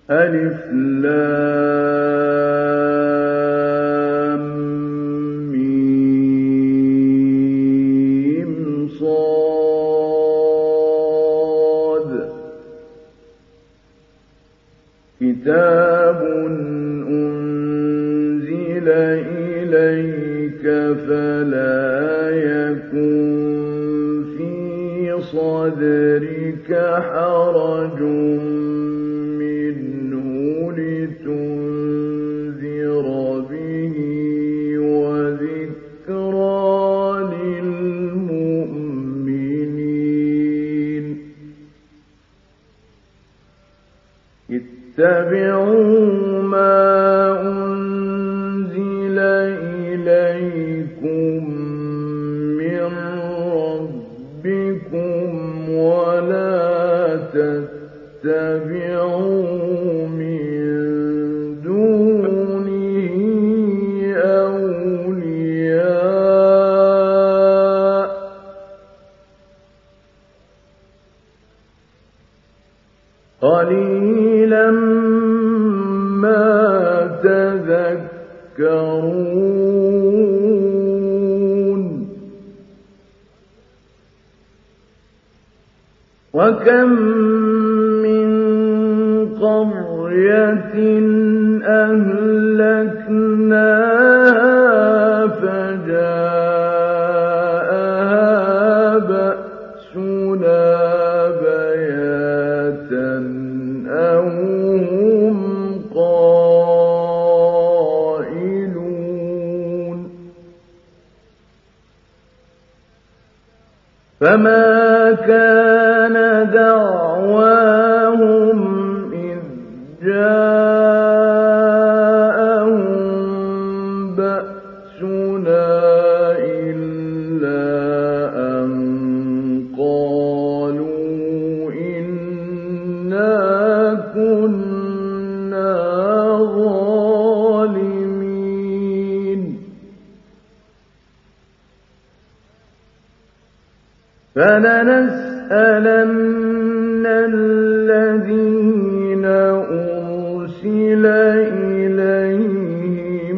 ألف لام ميم صاد كتاب أنزل إليك فلا يكن في صدرك حرج منه لتنذر به وذكرى للمؤمنين اتبعوا ما أنزل إليكم من ربكم ولا تتبعوا من دونه أولياء قليلا ما تذكرون وكم من قرية أهلكناها فجاءها بأسنا بياتا أو هم قائلون فما كان دعواهم إذ جاءهم بأسنا إلا أن قالوا إنا كنا ظالمين فلنسألن الذين أرسل إليهم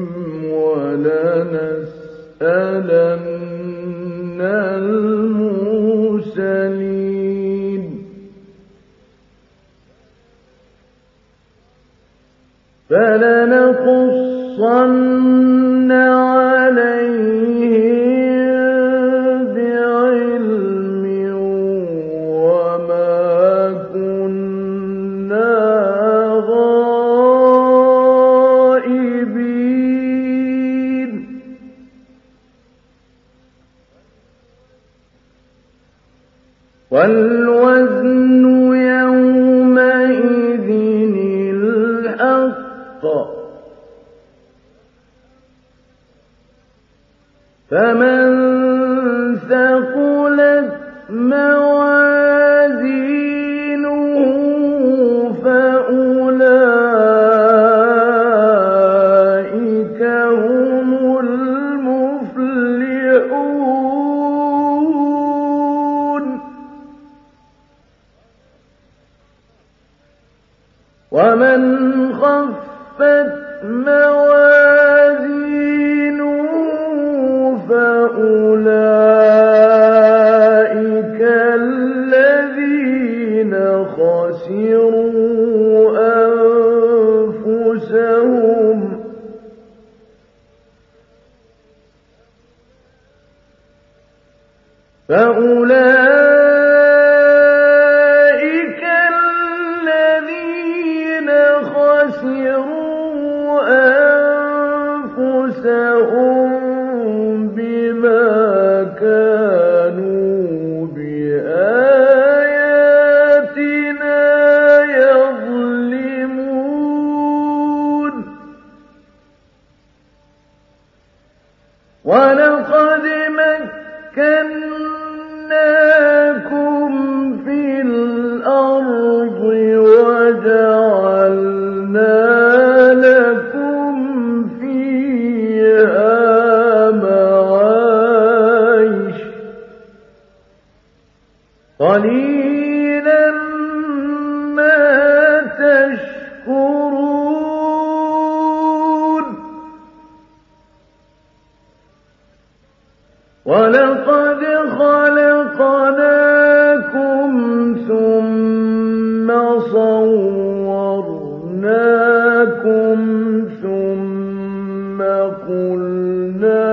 ولنسألن المرسلين فلنقصن عليهم بعلم وما كنا غائبين والوزن يومئذ الحق فمن ثقلت موازينه فأولئك هم المفلحون ومن خفت موازينه فأولئك الذين خسروا أنفسهم بما كانوا بآياتنا يظلمون ولقد مكناكم في الأرض وجعلنا لكم فيها صَوَّرْنَاكُمْ ثُمَّ قُلْنَا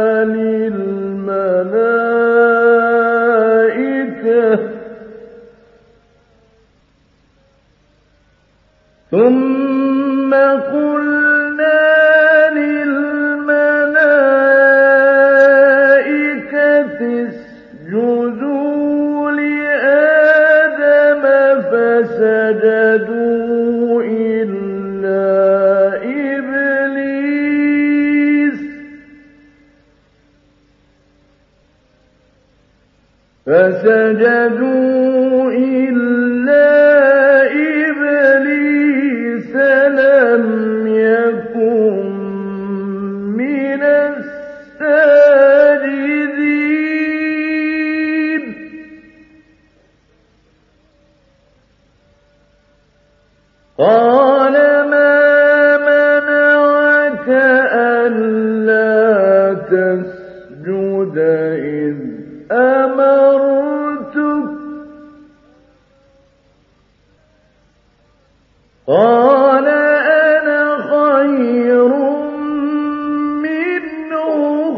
لِلْمَلَائِكَةِ اسْجُدُوا لِآدَمَ فَسَجَدُوا إِلَّا إِبْلِيسَ لَمْ يَكُن مِّنَ السَّاجِدِينَ قَالَ مَا مَنَعَكَ أَلَّا تَسْجُدَ إِذْ أَمَرْتُكَ قَالَ أَنَا خَيْرٌ مِّنْهُ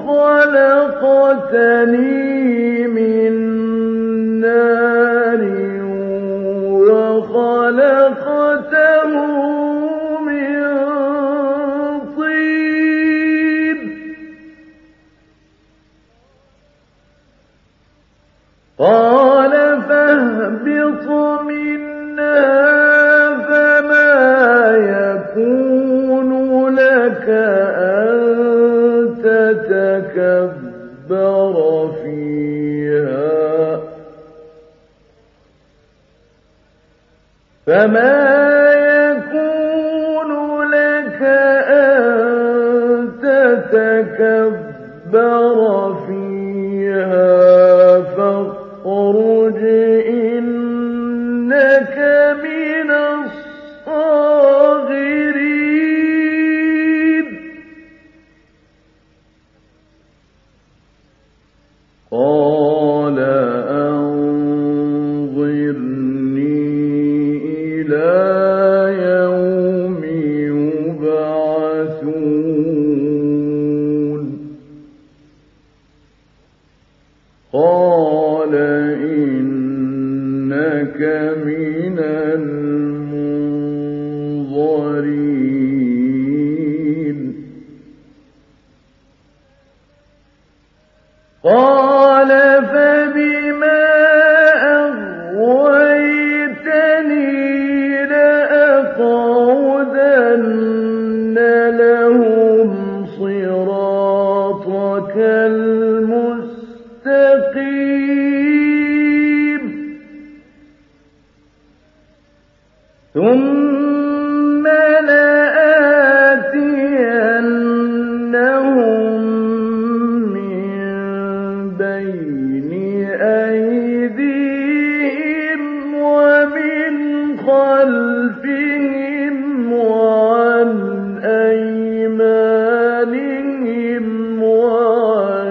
خَلَقْتَنِي مِن نَّارٍ وَخَلَقْتَهُ مِن طِينٍ قَالَ فَاهْبِطْ مِنْهَا فَمَا يَكُونُ لَكَ أَن تَتَكَبَّرَ فِيهَا فَاخْرُجْ إِنَّكَ مِنَ الصَّاغِرِينَ قَالَ أَنظِرْنِي إِلَىٰ يَوْمِ يُبْعَثُونَ قَالَ إِنَّكَ مِنَ الْمُنظَرِينَ قَالَ فَبِمَا أَغْوَيْتَنِي لَأَقْعُدَنَّ لَهُمْ صِرَاطَكَ الْمُسْتَقِيمَ ثُمَّ لَآتِيَنَّهُم مِّن بَيْنِ أَيْدِيهِمْ وَمِنْ خَلْفِهِمْ وَعَنْ أَيْمَانِهِمْ وَعَنْ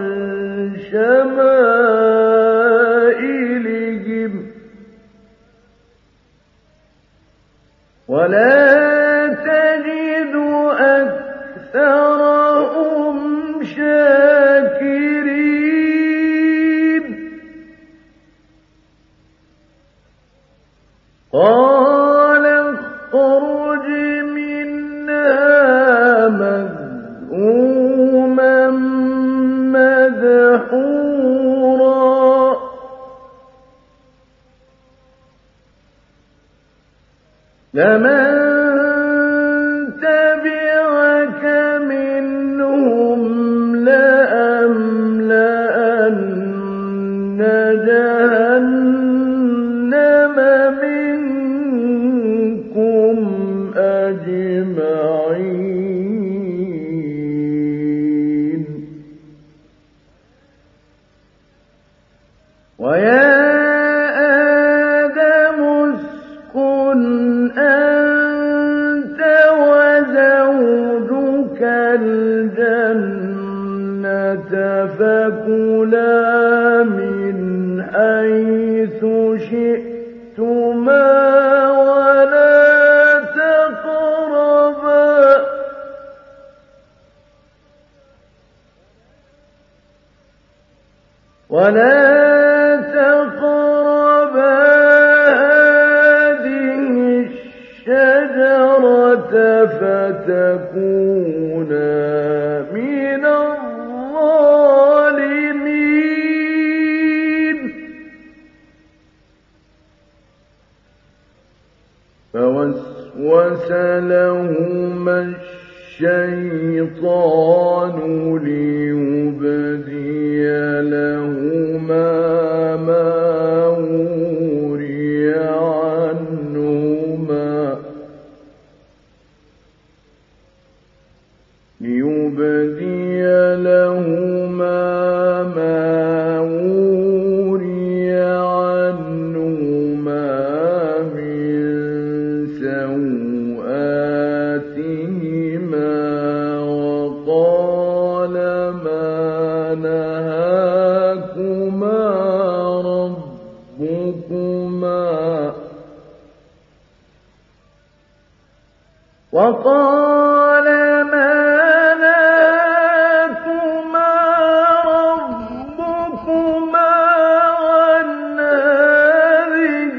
شَمَائِلِهِمْ وَلَا تَجِدُ أَكْثَرَهُمْ شَاكِرِينَ قَالَ اخْرُجْ مِنْهَا مَذْءُومًا مَّدْحُورًا لَمَن تَبِعَكَ مِنْهُمْ لَأَمْلَأَنَّ جَهَنَّمَ مِنكُمْ أَجْمَعِينَ وَيَا آدَمُ اسْكُنْ أَنتَ ولا تقربا هذه الشجرة فتكونا من الظالمين. فوسوس لهما الشيطان ليبدي لهما ما وري عنهما من سوآتهما وقال ما نهاكما ربكما عن هذه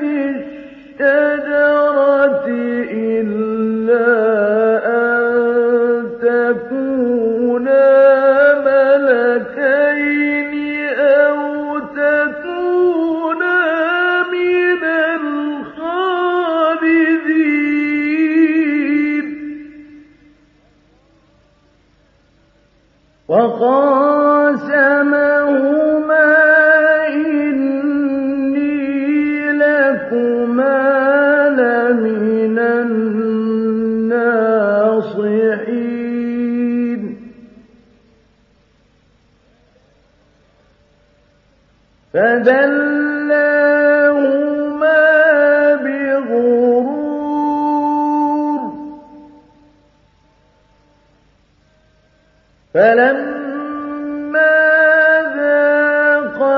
الشجرة إلا أن تكونا ملكين أو تكونا من الخالدين. وقاسمهما إني لكما لمن الناصحين. فدلاهما بغرور فلما ذاقا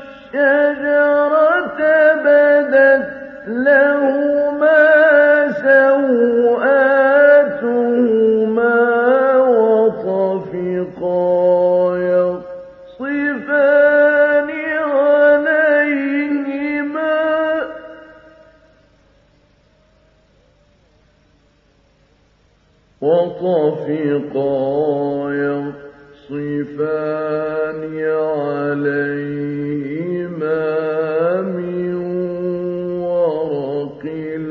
الشجرة بدت لهما سوآتهما وطفقا يخصفان عليهما من ورق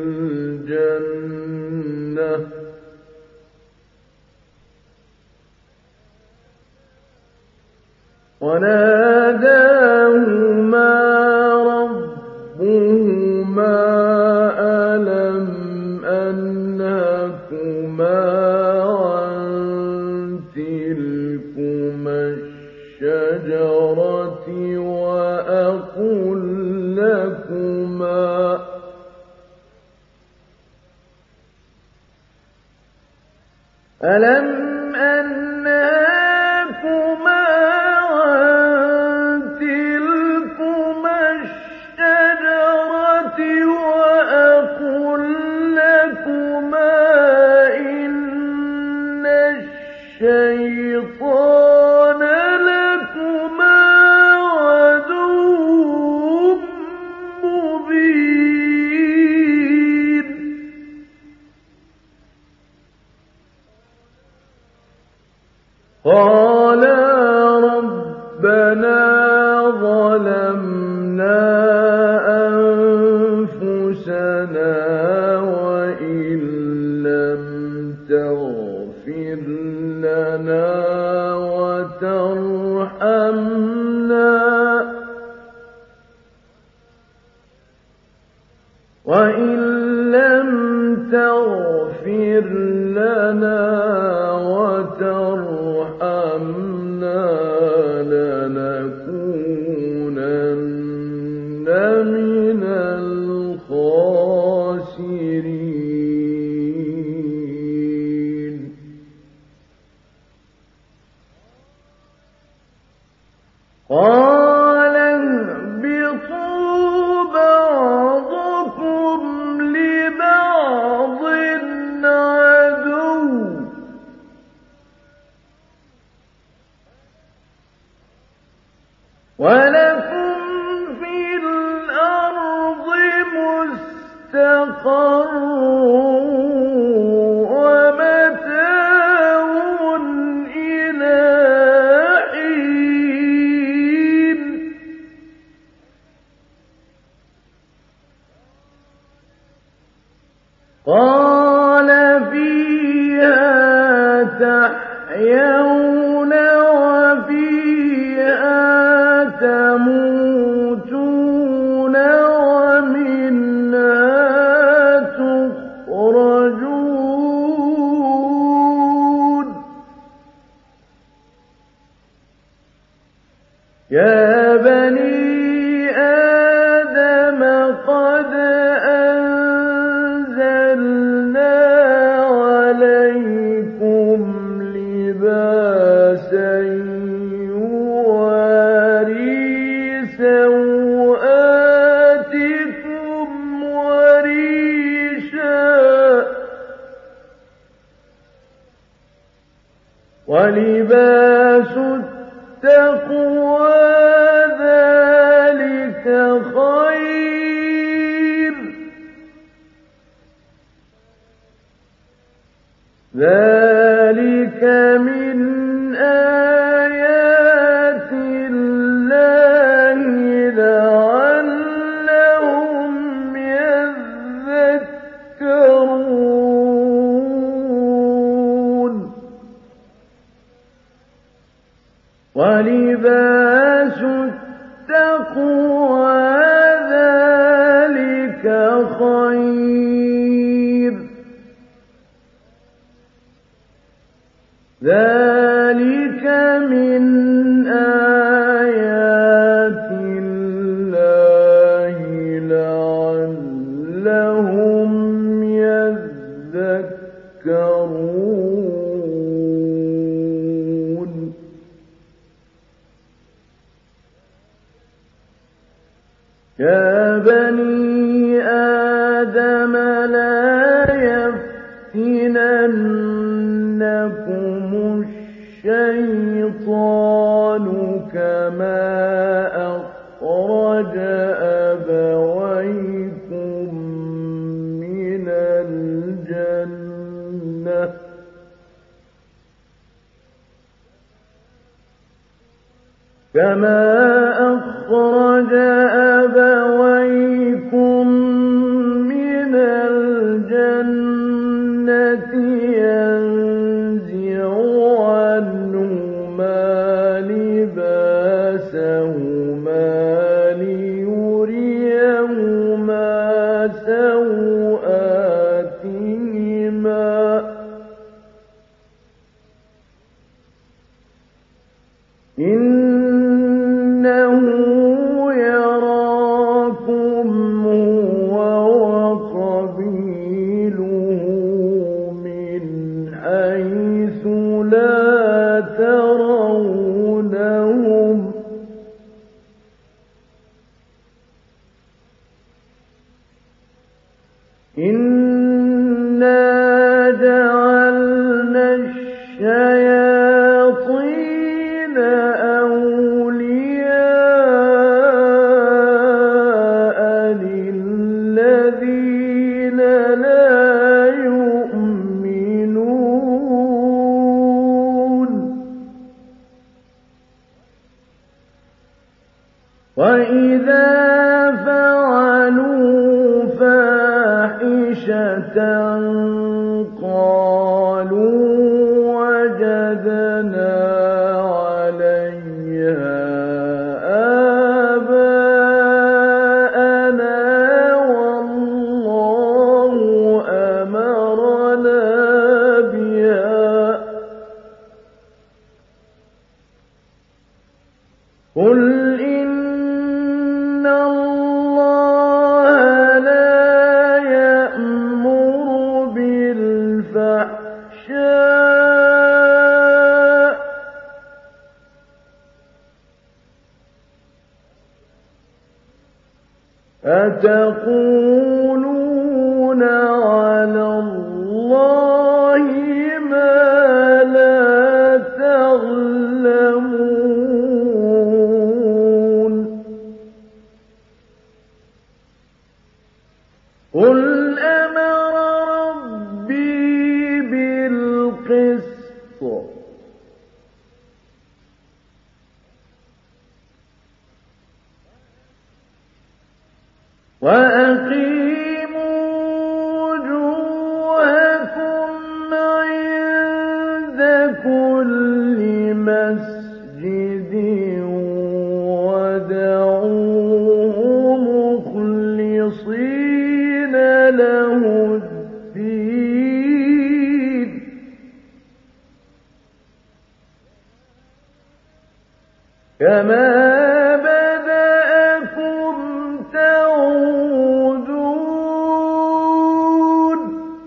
الجنة وناداهما ربهما ألم أنهكما عن تلكما الشجرة وأقل لكما إن الشيطان لكما عدو مبين. قالا ربنا ظلمنا أنفسنا وإن لم تغفر لنا وترحمنا لنكونن من الخاسرين. قال اهبطوا بعضكم لبعض عدو تحيون وفيها تموتون ومنها تخرجون يا بني آدم قد أنزلنا عليكم لباسا يواري سوآتكم ولباس التقوى ذلك خير ذلك من آيات الله لعلهم يذكرون ولباس التقوى ذلك خير ذلك من آيات الله لعلهم يذكرون يا بني آدم لا يفتننكم الشيطان كما أخرج أبويكم من الجنة كما أخرج أبويكم من الجنة ينزع عنهما لباسهما ليريهما سوآتهما إنه يراكم هو وقبيله من حيث لا ترونهم إنا جعلنا الشياطين أولياء للذين لا يؤمنون وإذا فعلوا فاحشة قالوا وجدنا عليها آباءنا والله أمرنا بها قل إن الله لا يأمر بالفحشاء أتقولون على الله ما لا تعلمون قل أمر ربي بالقسط كما بدأكم تعودون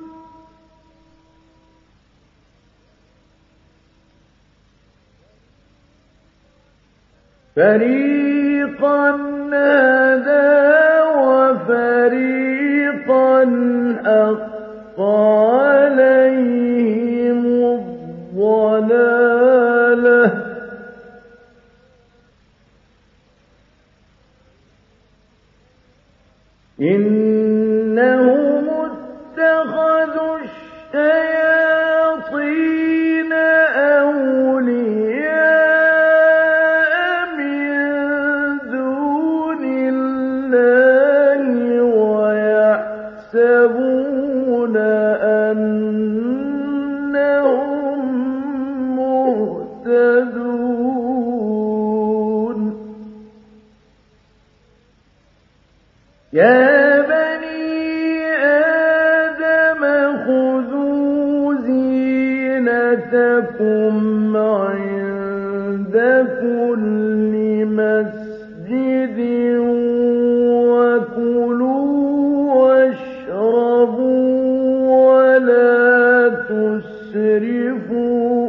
فريقا هدى وفريقا حق عليهم الضلالة إنهم اتخذوا الشياطين أولياء من دون الله ويحسبون أنهم مهتدون يا بني آدم خذوا زينتكم عند كل مسجد وكلوا واشربوا ولا تسرفوا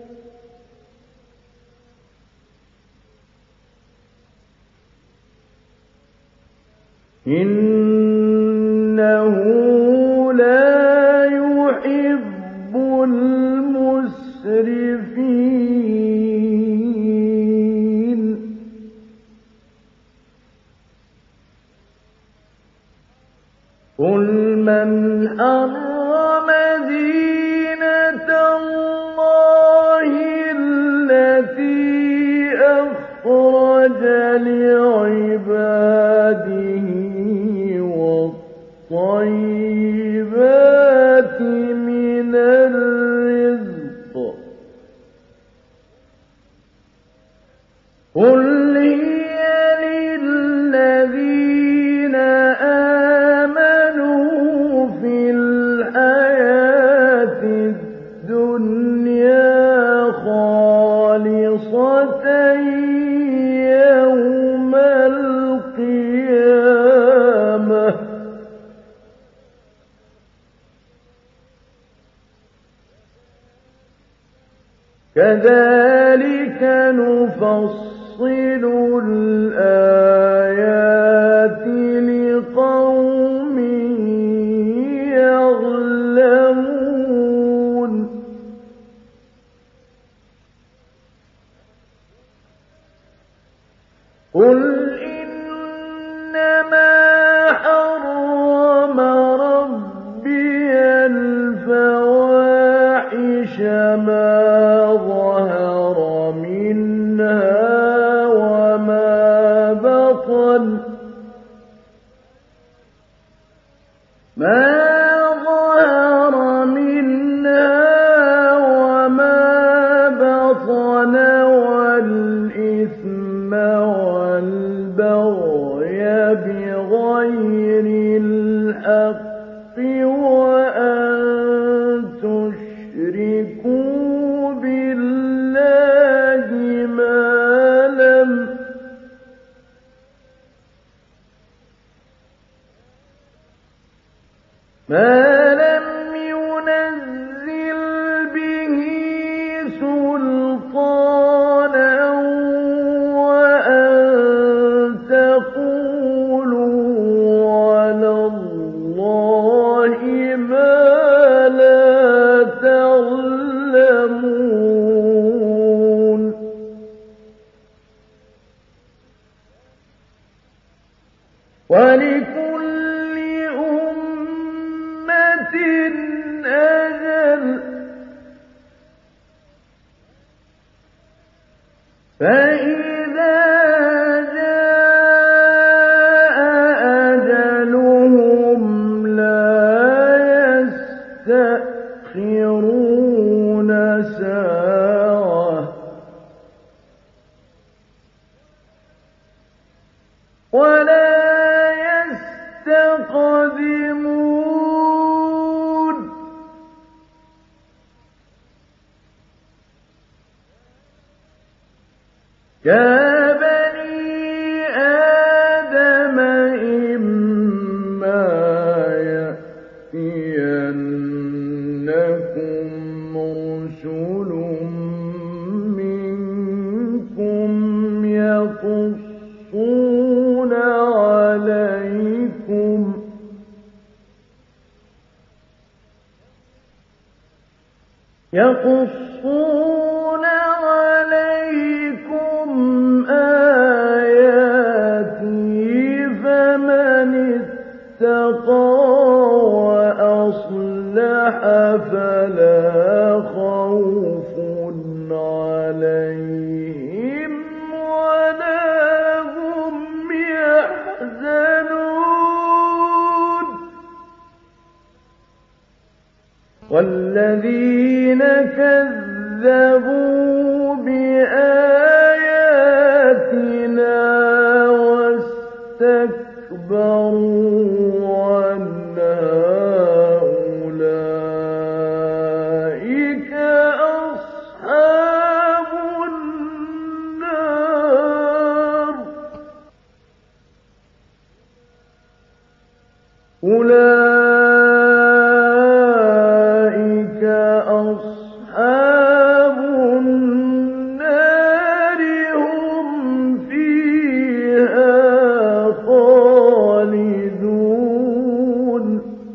إنه لا يحب المسرفين قل من حرم زينة الله التي أخرج لعباده والطيبات من الرزق قل هي للذين آمنوا في الحياة الدنيا خالصة يوم القيامة كذلك نفصل الآيات لقوم يعلمون قل إنما حرم ربي الفواحش ما ظهر منها وما بطن والإثم والبغي بغير الحق وأن تشركوا بالله ما لم ينزل به سلطانا وأن تقولوا على الله ما لا تعلمون ولكل أمة أجل فإذا جاء أجلهم لا يستأخرون ساعة ولا يستقدمون كافرون يقصون عليكم آياتي فمن اتقى وأصلح فلا خوف عليهم ولا هم يحزنون والذين كذبوا بآياتنا واستكبروا عنها أولئك أصحاب النار أصحاب النار هم فيها خالدون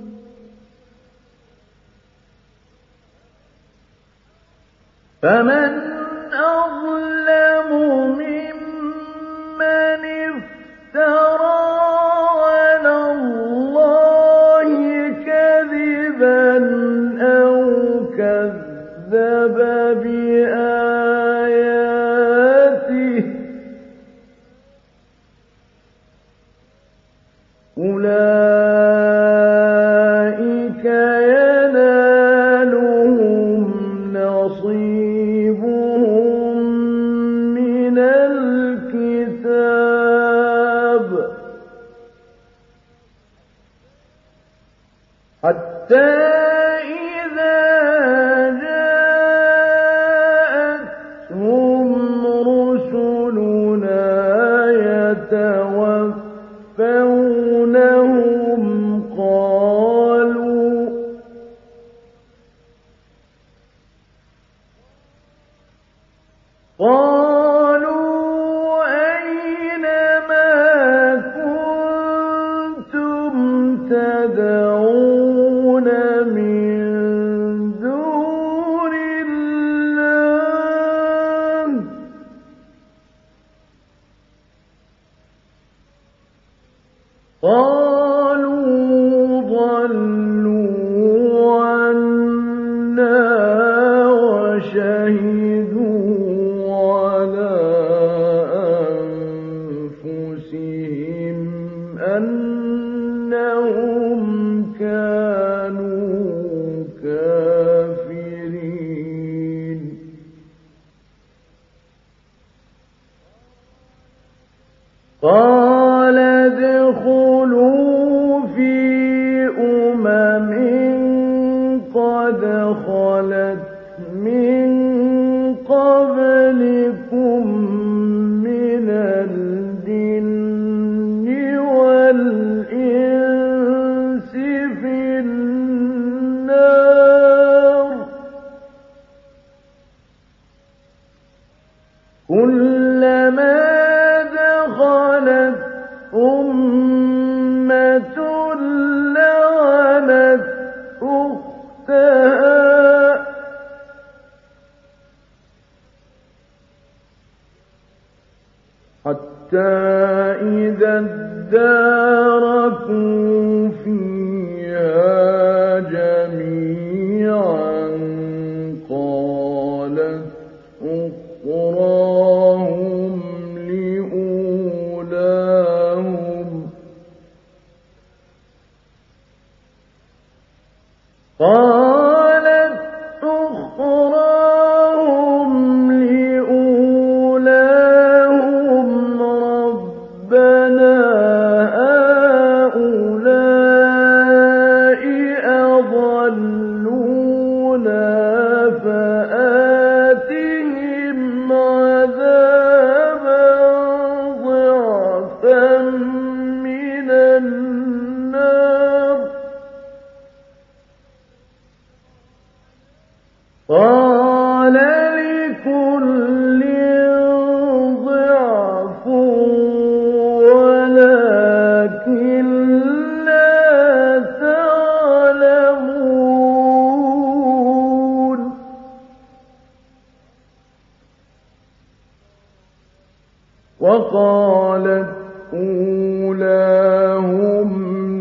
فمن أظلم ممن افترى على الله كذبا أو كذب بآياته أولئك ينالهم نصيبهم من الكتاب حتى إذا جاءتهم رسلنا يتوفونهم قالوا أين ما كنتم تدعون من دون الله قالوا ضلوا عنا وشهدوا على أنفسهم أنهم كانوا كافرين قال ادخلوا في قد خلت من قبلكم من الجن والإنس في النار كلما دخلت أمة لعنت أختها حتى إذا اداركوا فيها جميعا قالت أخراهم لأولاهم ربنا هؤلاء أضلونا فآتهم عذابا ضعفا من النار قال لكل ضعف ولكن لا تعلمون وقالت أولاهم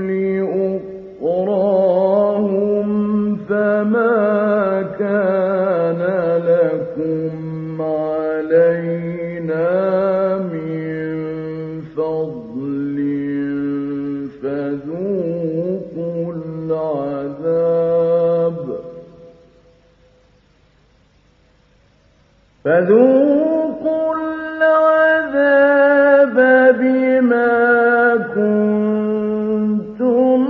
لأخراهم فما كان لكم علينا من فضل فذوقوا العذاب بما كنتم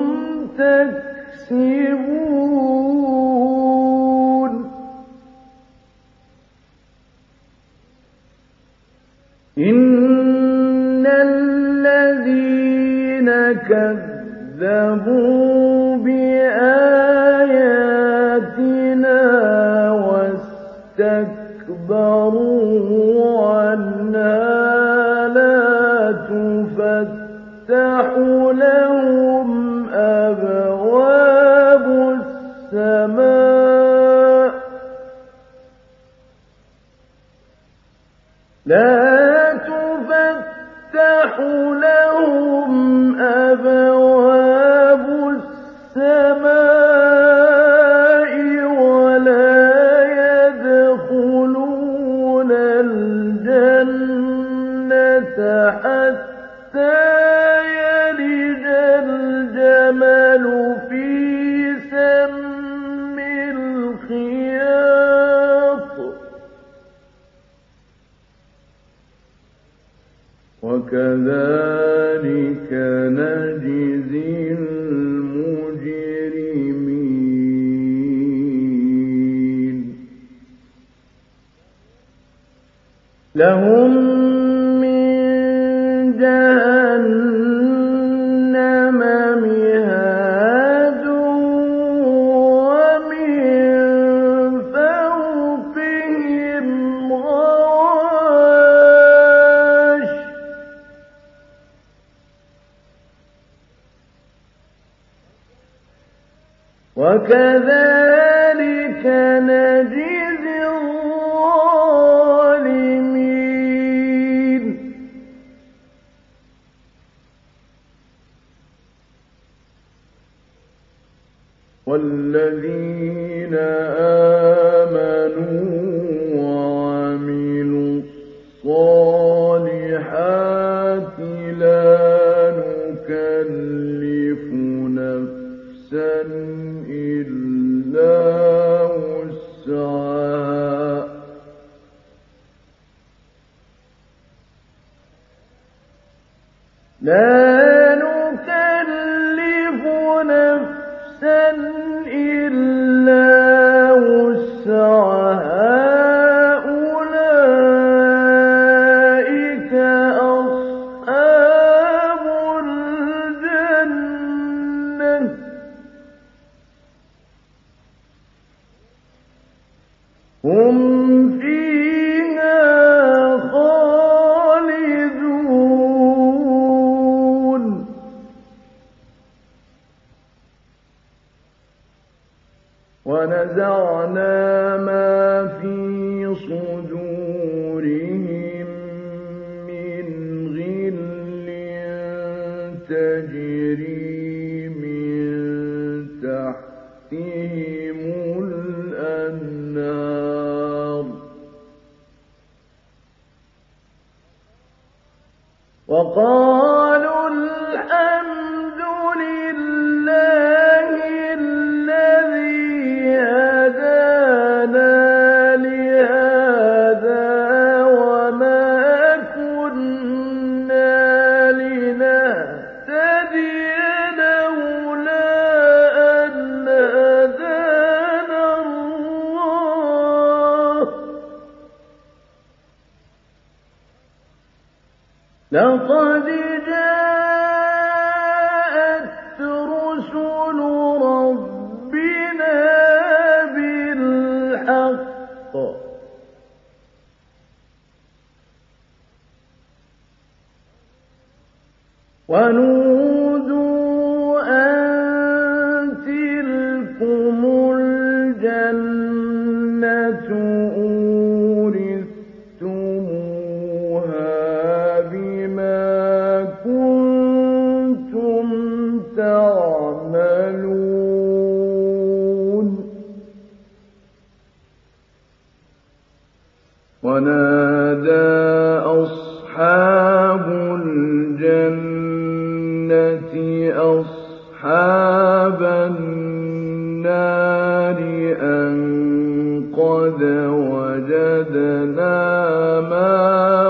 تكسبون إن الذين كذبوا بآياتنا واستكبروا عنها لا تفتح لهم أبواب السماء ولا يدخلون الجنة حتى يلج الجمل في سم الخياط وكذلك نجزي المجرمين لهم من جهنم مهاد ومن فوقهم غواش وكذلك نجزي الظالمين والذين آمنوا وعملوا الصالحات لا نكلف نفسا إلا وسعها أولئك أصحاب الجنة هم فيها خالدون ونزعنا ما في صدورهم من غل تجري من تحتهم الأنهار وقالوا الحمد لله الذي هدانا لهذا وما كنا لنهتدي لولا أن هدانا الله لقد جاءت رسل ربنا بالحق ونودوا أن تلكم الجنة أورثتموها ونادى أصحاب الجنة أصحاب النار أن قد وجدنا ما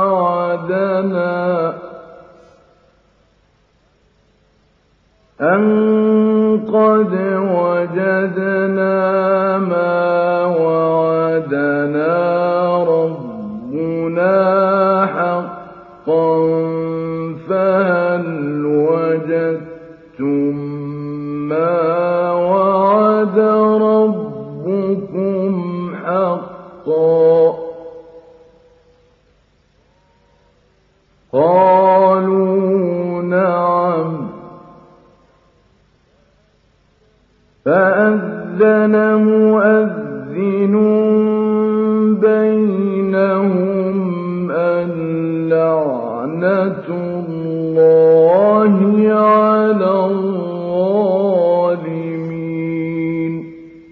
وعدنا ربنا حقا فهل وجدتم ما وعد ربكم حقا قالوا نعم فأذن مؤذن بينهم أن لعنة الله على الظالمين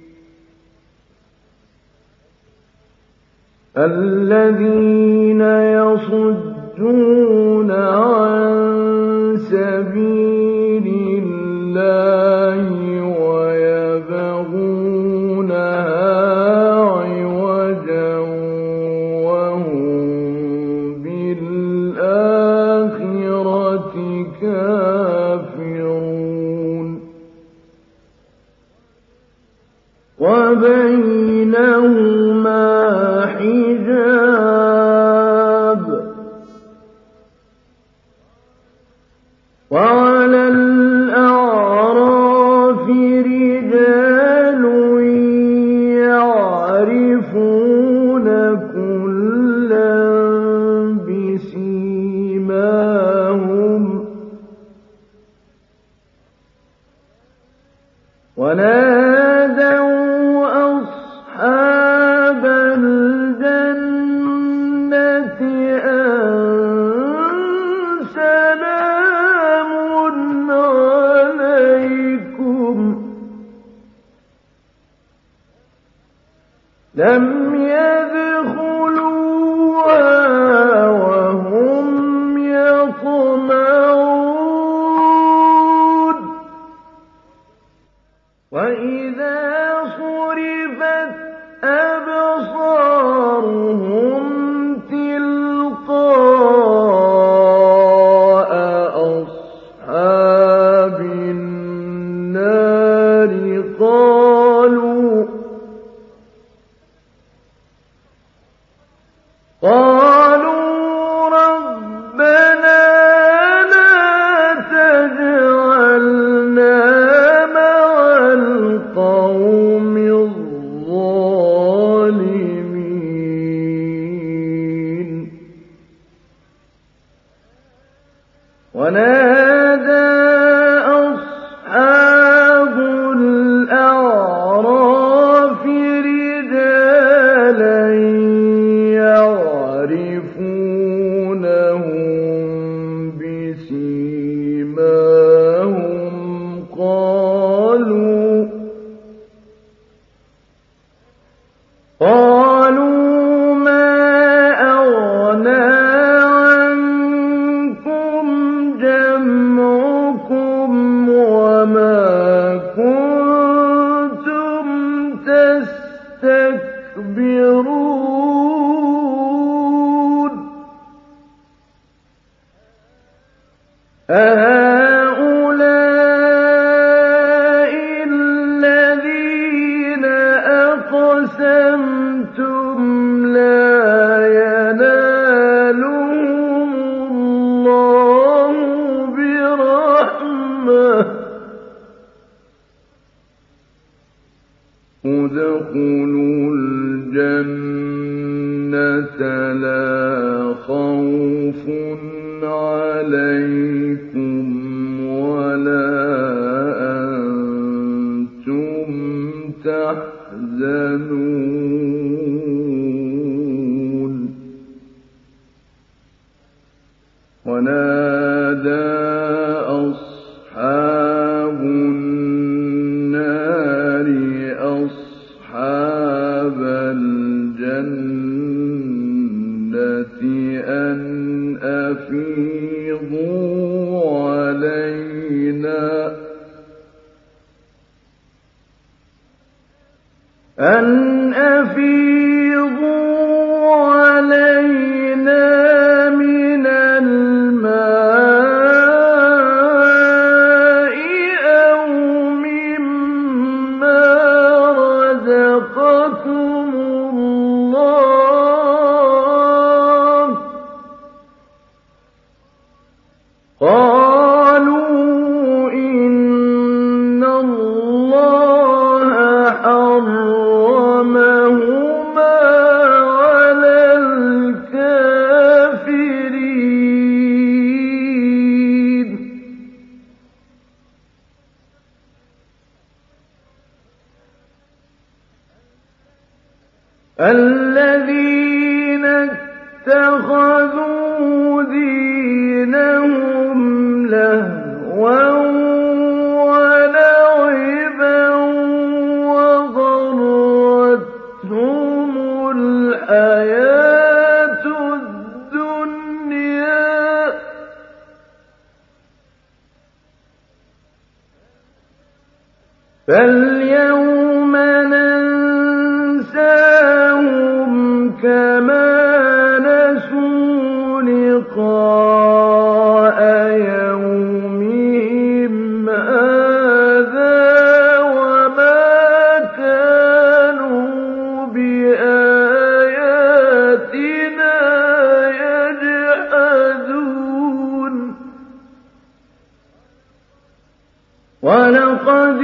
الذين يصدون عن سبيل الله ويبغونها عوجا وهم بالآخرة كافرون وبينهما حجاب وعلى الأعراف رجال يعرفون كلا بسيماهم ونادوا أصحاب الجنة أن سلام عليكم لم يدخلوها وهم يطمعون وإذا صرفت أبصارهم تلقاء أصحاب النار قالوا ربنا لا تجعلنا مع القوم الظالمين ونادى أصحاب الأعراف رجالا يعرفونهم بسيماهم قالوا ما أغنى عنكم جمعكم وما كنتم تستكبرون أهؤلاء الذين أقسمتم لا ينالهم الله برحمة ادخلوا الجنة لا خوف عليكم ولا أنتم تحزنون ونادى أصحاب النار أصحاب الجنة أَنْ أَفِيضُوا عَلَيْنَا مِنَ الْمَاءِ أَوْ مِمَّا رَزَقَكُمُ اللَّهُ ۚ قَالُوا إِنَّ اللَّهَ حَرَّمَهُمَا عَلَى الْكَافِرِينَ. الَّذِينَ اتَّخَذُوا دِينَهُمْ لَهْوًا وَلَعِبًا وَغَرَّتْهُمُ الْحَيَاةُ الدُّنْيَا ۚ فَالْيَوْمَ نَنسَاهُمْ كَمَا نَسُوا لِقَاءَ يَوْمِهِمْ هَٰذَا وَمَا كَانُوا بِآيَاتِنَا يَجْحَدُونَ. وَلَقَدْ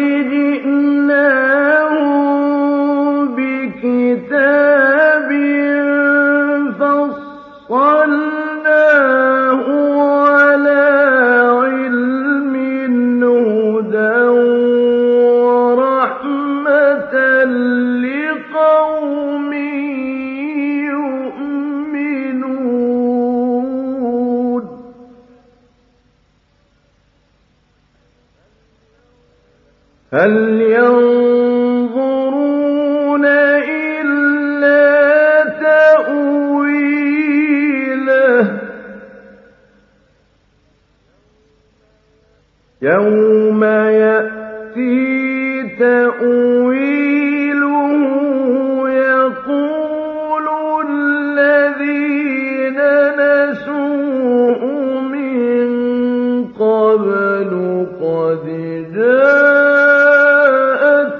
جِئْنَاهُم بِكِتَابٍ فَصَّلْنَاهُ عَلَىٰ عِلْمٍ هُدًى وَرَحْمَةً لِّقَوْمٍ يُؤْمِنُونَ. هَلْ يَنظُرُونَ إِلَّا تَأْوِيلَهُ ۚ يَوْمَ يَأْتِي تَأْوِيلُهُ يَقُولُ الَّذِينَ نَسُوهُ مِن قَبْلُ قَدْ جَاءَتْ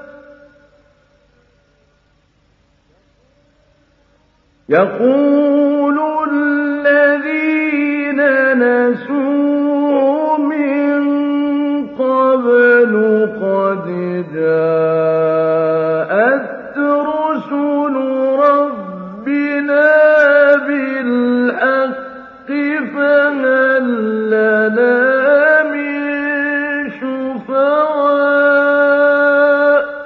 رُسُلُ رَبِّنَا بِالْحَقِّ فَهَل لَّنَا مِن شُفَعَاءَ ۚ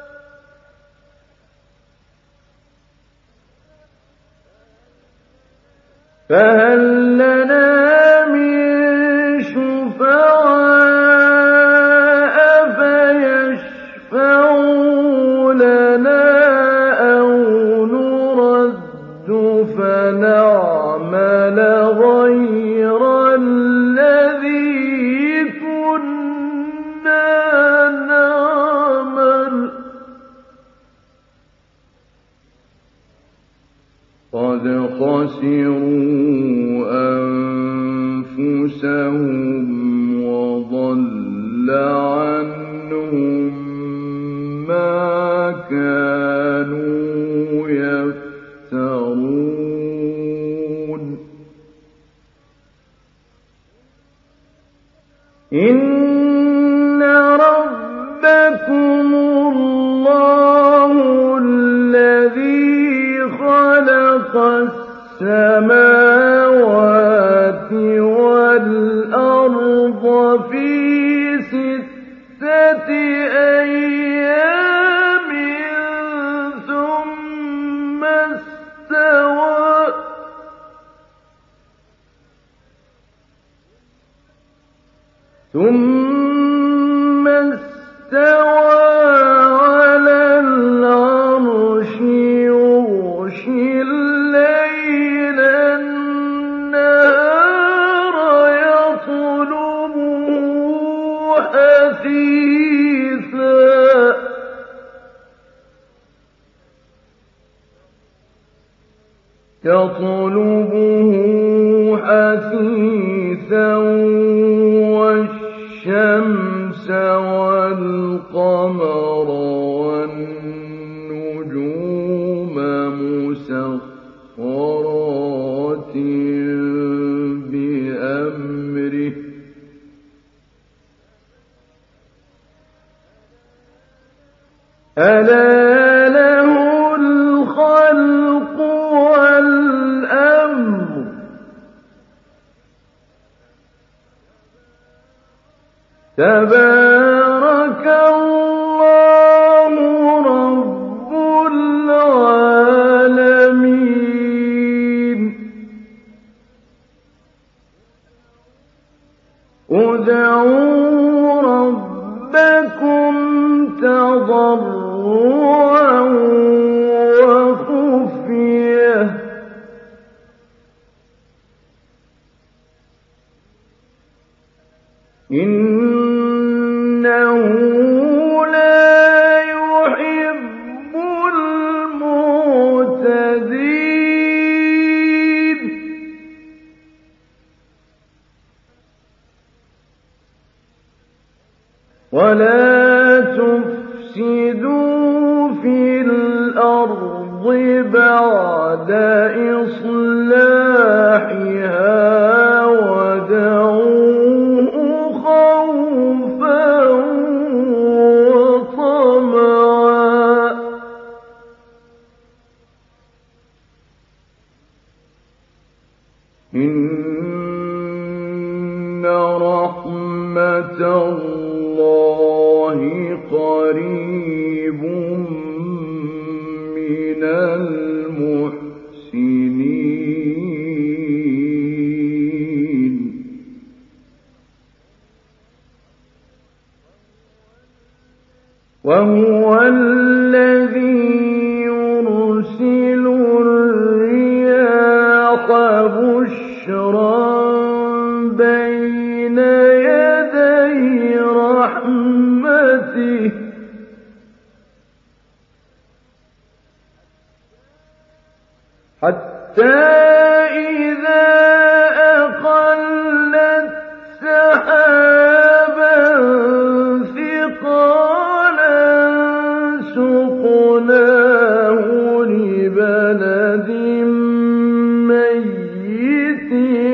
فَيَشْفَعُوا لَنَا أَوْ نُرَدُّ فَنَعْمَلَ غَيْرَ الَّذِي كُنَّا نَعْمَلُ ۚ قَدْ خَسِرُوا أَنفُسَهُمْ وَضَلَّ عَنْهُم مَّا كَانُوا يَفْتَرُونَ. إِنَّ رَبَّكُمُ اللَّهُ الَّذِي خَلَقَ السَّمَاوَاتِ وَالْأَرْضَ فِي 6 أَيَّامٍ ثُمَّ اسْتَوَىٰ عَلَى الْعَرْشِ يُغْشِي اللَّيْلَ يطلبه حثيثا والشمس والقمر والنجوم مسخرات بأمره ألا له الخلق والأمر تبارك الله رب العالمين ادعوا ربكم تضرعا وخفية إنه لا يحب المعتدين ولا تفسدوا في الأرض بعد إصلاحها ودعوه خوفا وطمعا إن رحمة الله قريب من المحسنين وهو الذي يرسل الرياح بشرا بين يدي رحمته حتى إذا أقلت سحابا ثقالا سقناه لبلد ميت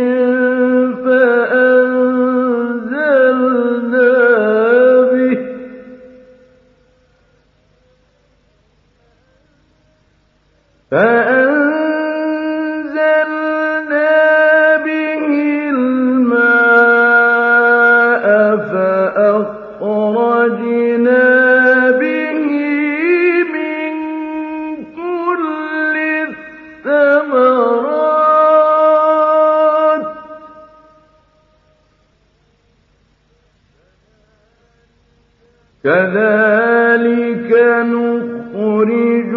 فأنزلنا به الماء فأخرجنا به من كل الثمرات كذلك نخرج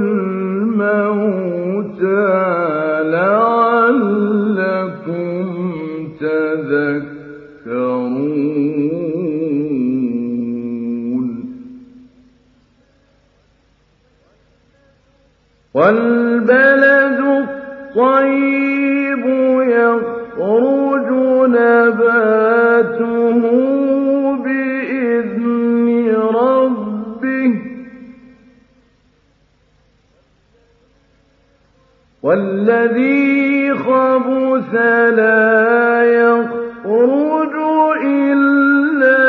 الموتى لعلكم تذكرون والبلد الطيب يخرج نباته بإذن ربه والذي خبث لا يخرج إلا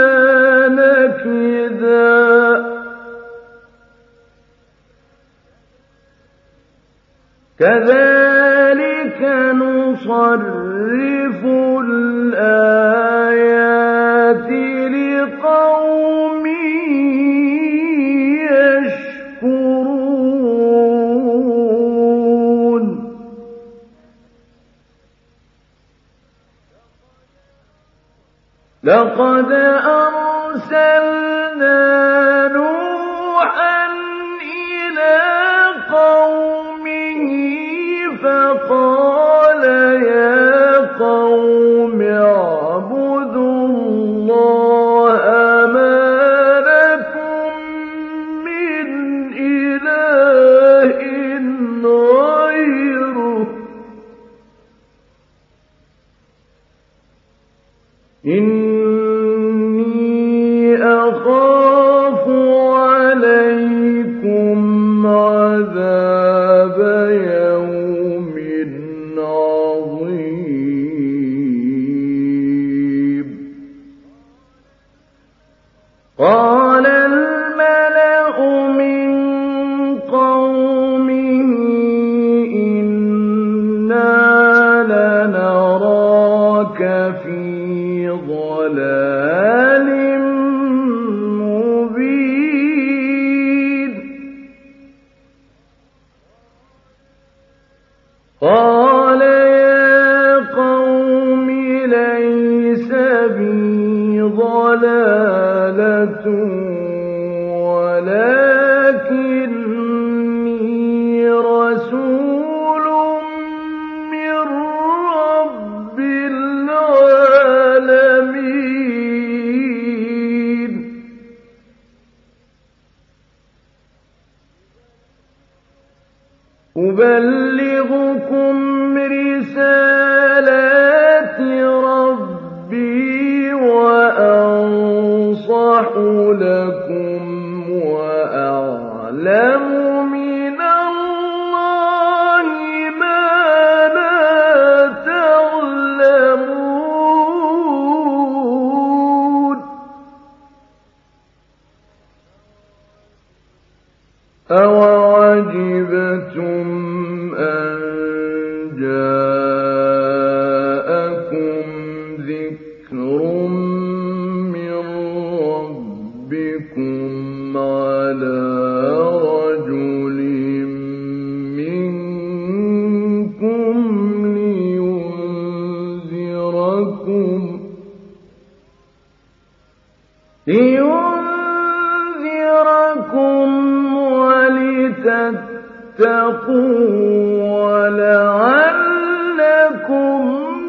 نكدا كذلك نصرف الآيات لقوم يشكرون لقد أرسلنا نوحا إلى قومه فقال يا قوم اعبدوا الله ما لكم من إله غيره عذاب يوم عظيم قال الملأ من قومه إنا لنراك في ضلال مبين قال يا قوم ليس بي ضلالة ولكني رسول من رب العالمين أبلغكم رسالات ربي وأنصح لكم وأعلم من الله ما لا تعلمون أَوَعَجِبْتُمْ أَن جَاءَكُمْ ذِكْرٌ مِّن رَّبِّكُمْ عَلَىٰ رَجُلٍ مِّنكُمْ لِيُنذِرَكُمْ ولتتقوا ولعلكم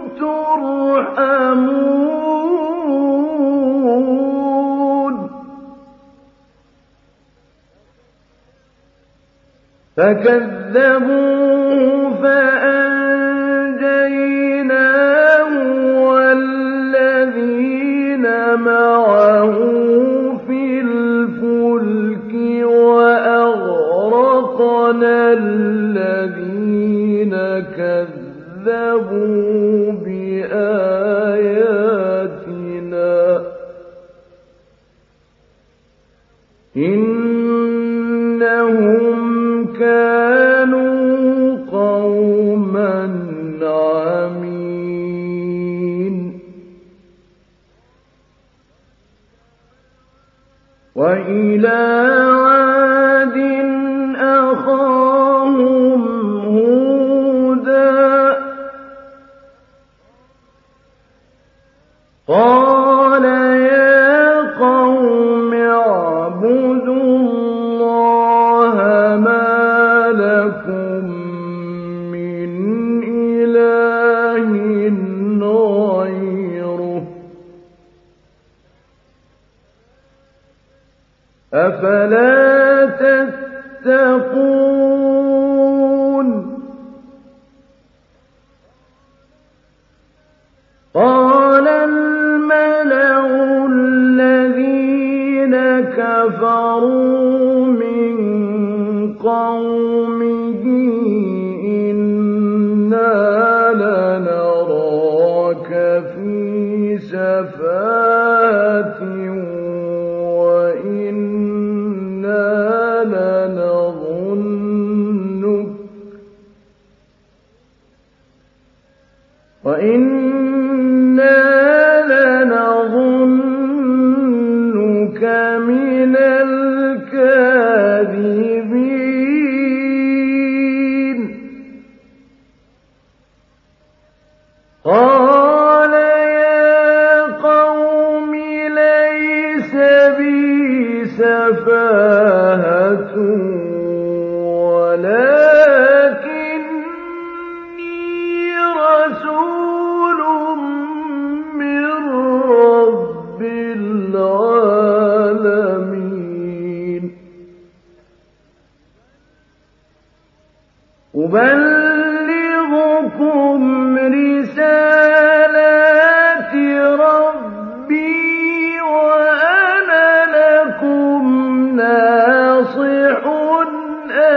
ترحمون فكذبوه فأنجيناه والذين معه في الفلك وأغرقنا الذين كذبوا بآياتنا إنهم كانوا قوما عمين وإلى عاد أخاهم هودا قال يا قوم اعبدوا الله ما لكم من إله غيره أفلا تتقون قال الملأ الذين كفروا من قومه إنا لنراك في سفاهة وَإِنَّا لَنَظُنُّكَ مِنَ الْكَاذِبِينَ قَالَ يَا قَوْمِ لَيْسَ بِي سَفَاهَةٌ رسول من رب العالمين أبلغكم رسالات ربي وأنا لكم ناصح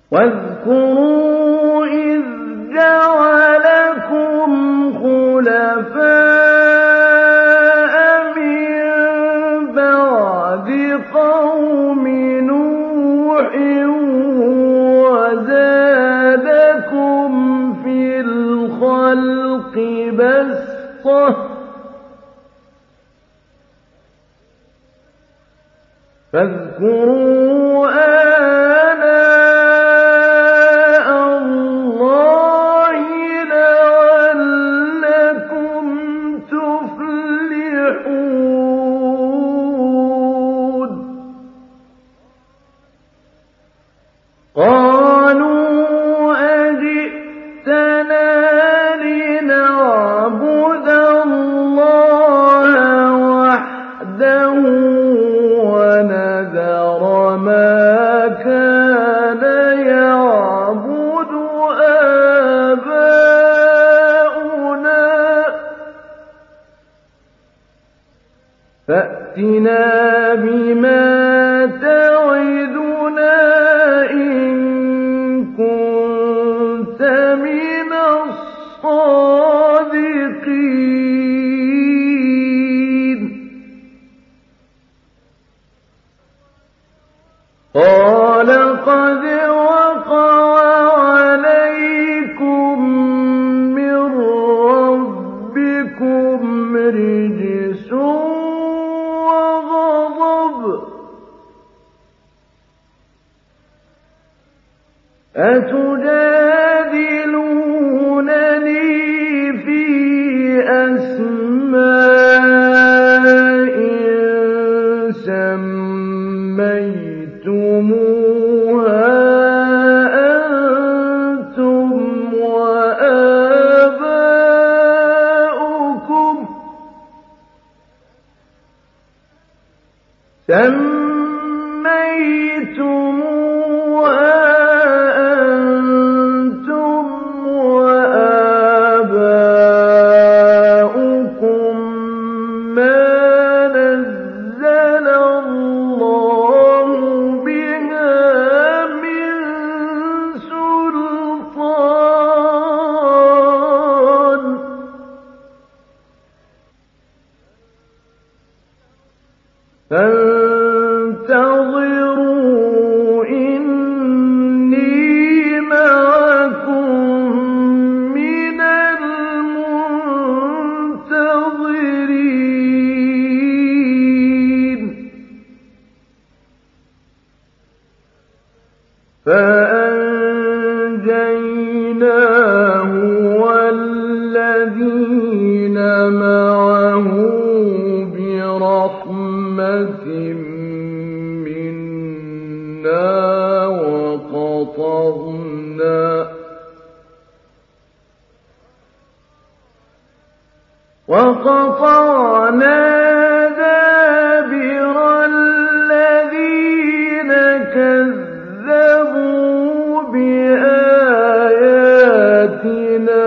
واذكروا إذ جعلكم خلفاء من بعد قوم نوح وزادكم في الخلق بسطة فاذكروا آلاء الله لعلكم تفلحون قالوا أجئتنا لنعبد الله وحده ونذر ما كان يعبد آباؤنا فأتنا بما تعدنا إن كنت من الصادقين قال قد وقع عليكم من ربكم رجس وغضب أتجادلونني في أسماء سميتموها أنتم وآباؤكم ما نزل الله بها من سلطان فانتظروا إني معكم من المنتظرين فأنجيناه والذين معه برحمة منا وقطعنا دابر الذين كذبوا بآياتنا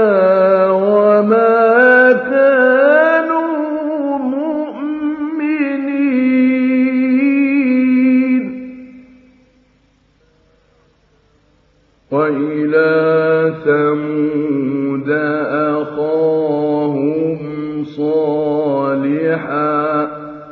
وما كانوا مؤمنين وإلى ثمود أخاهم صالحا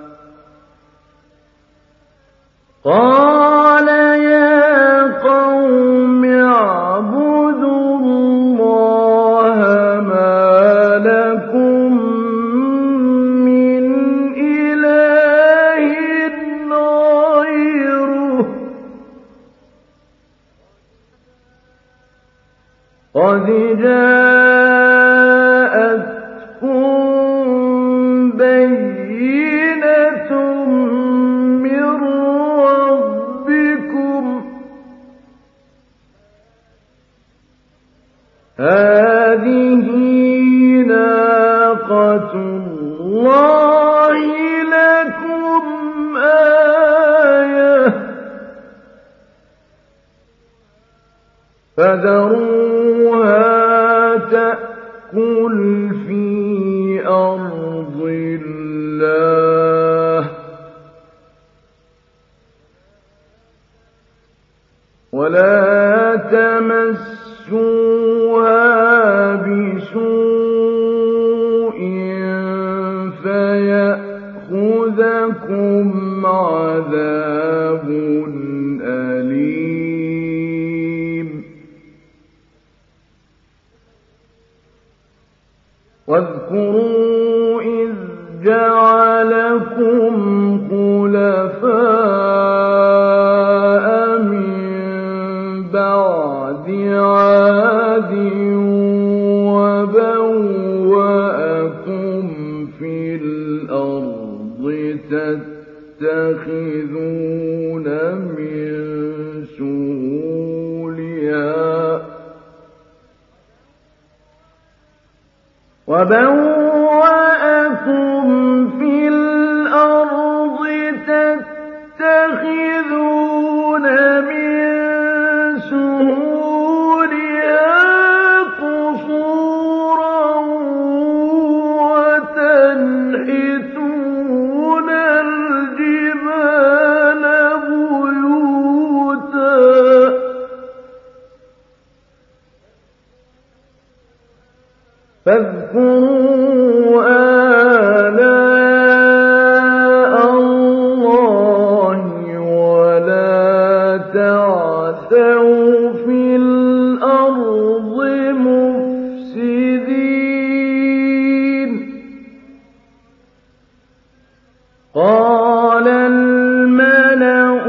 قال يا قوم اعبدوا الله ما لكم من إله غيره قد جاءتكم بينة من ربكم هذه ناقة الله لكم آية فذروها تأكل في أرض الله ولا تمسوها بسوء فيأخذكم عذاب أليم واذكروا إذ جعلكم خلفاء من بعد عاد وبوأكم في الأرض تتخذون من سهولها قصورا وتنحتون الجبال بيوتا فاذكروا آلاء الله ولا تعثوا في الأرض مفسدين قال الملأ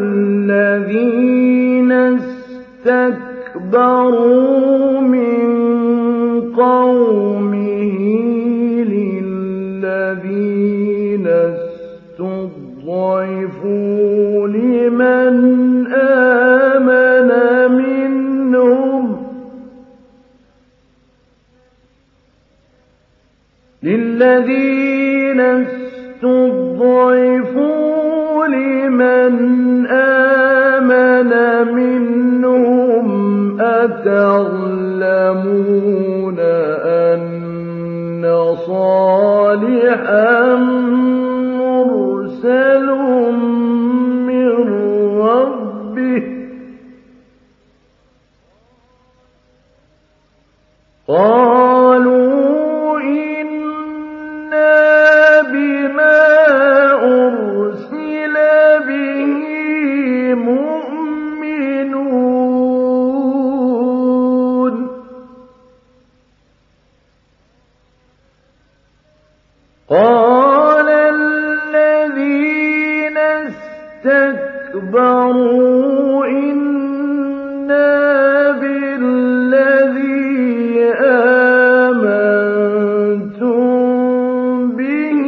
الذين استكبروا من قومه للذين استضعفوا لمن آمن منهم أتعلمون أن صالحا مرسل من ربه قالوا إنا بما أرسل به مؤمنون قال الذين استكبروا إنا بالذي آمنتم به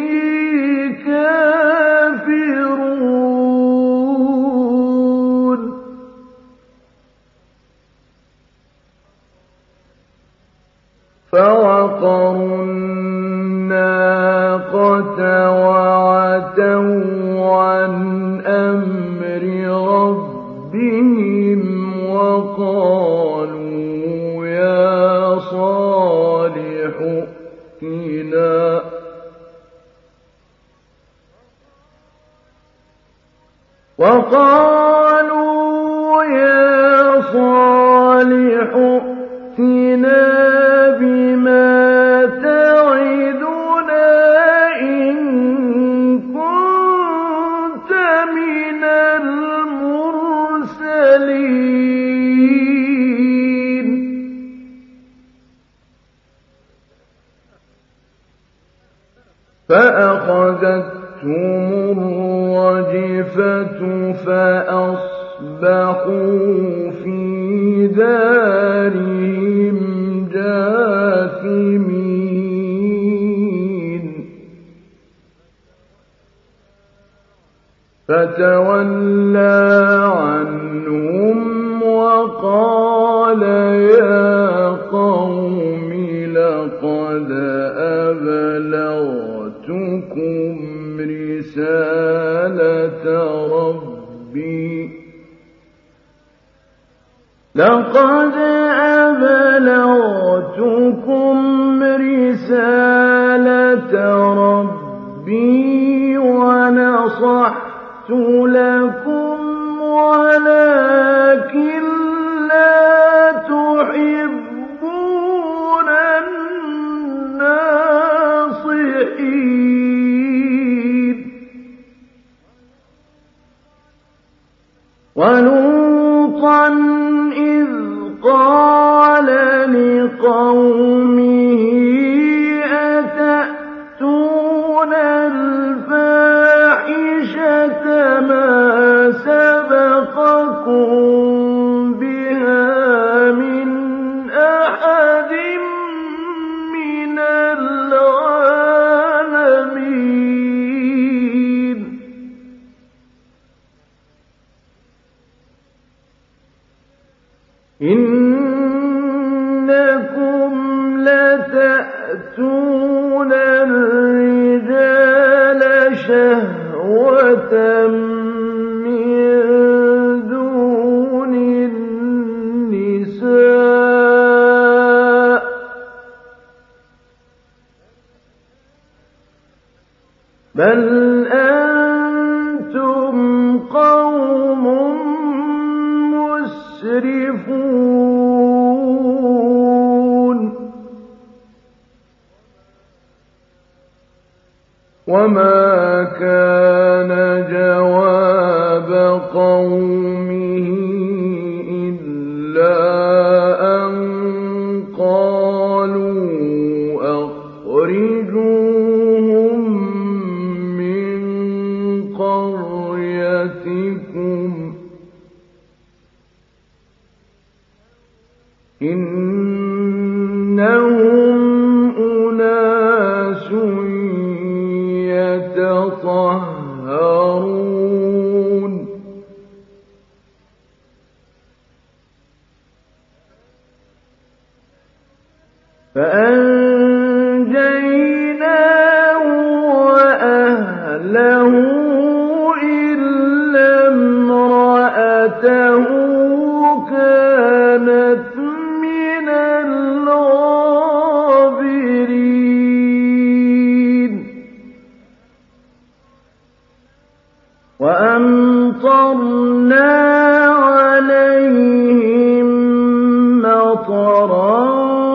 كافرون فعقروا الناقة وعتوا عن أمر ربهم وقالوا يا صالح ائتنا بما تعدنا إن كنت من المرسلين فأخذتهم الرجفة فأصبحوا في دارهم جاثمين فتولى عنهم وقال يا قوم لقد أبلغتكم رسالة ربي ونصحت لكم ولكن لُوطًا إِذْ قَالَ لِقَوْمِهِ أَتَأْتُونَ الْفَاحِشَةَ مَا سَبَقَكُم بِهَا مِنْ أَحَدٍ مِّنَ الْعَالَمِينَ إِنَّكُمْ لَتَأْتُونَ الرِّجَالَ شَهْوَةً مِّن دُونِ النِّسَاءِ ۚ بَلْ أَنتُمْ قَوْمٌ مُّسْرِفُونَ وَمَا كَانَ جَوَابَ قَوْمِهِ إِلَّا أَن قَالُوا أَخْرِجُوهُم مِّن قَرْيَتِكُمْ ۖ إِنَّهُمْ أُنَاسٌ يَتَطَهَّرُونَ فَأَنجَيْنَاهُ وَأَهْلَهُ إِلَّا امْرَأَتَهُ كَانَتْ مِنَ الْغَابِرِينَ وَأَمْطَرْنَا عَلَيْهِم مَّطَرًا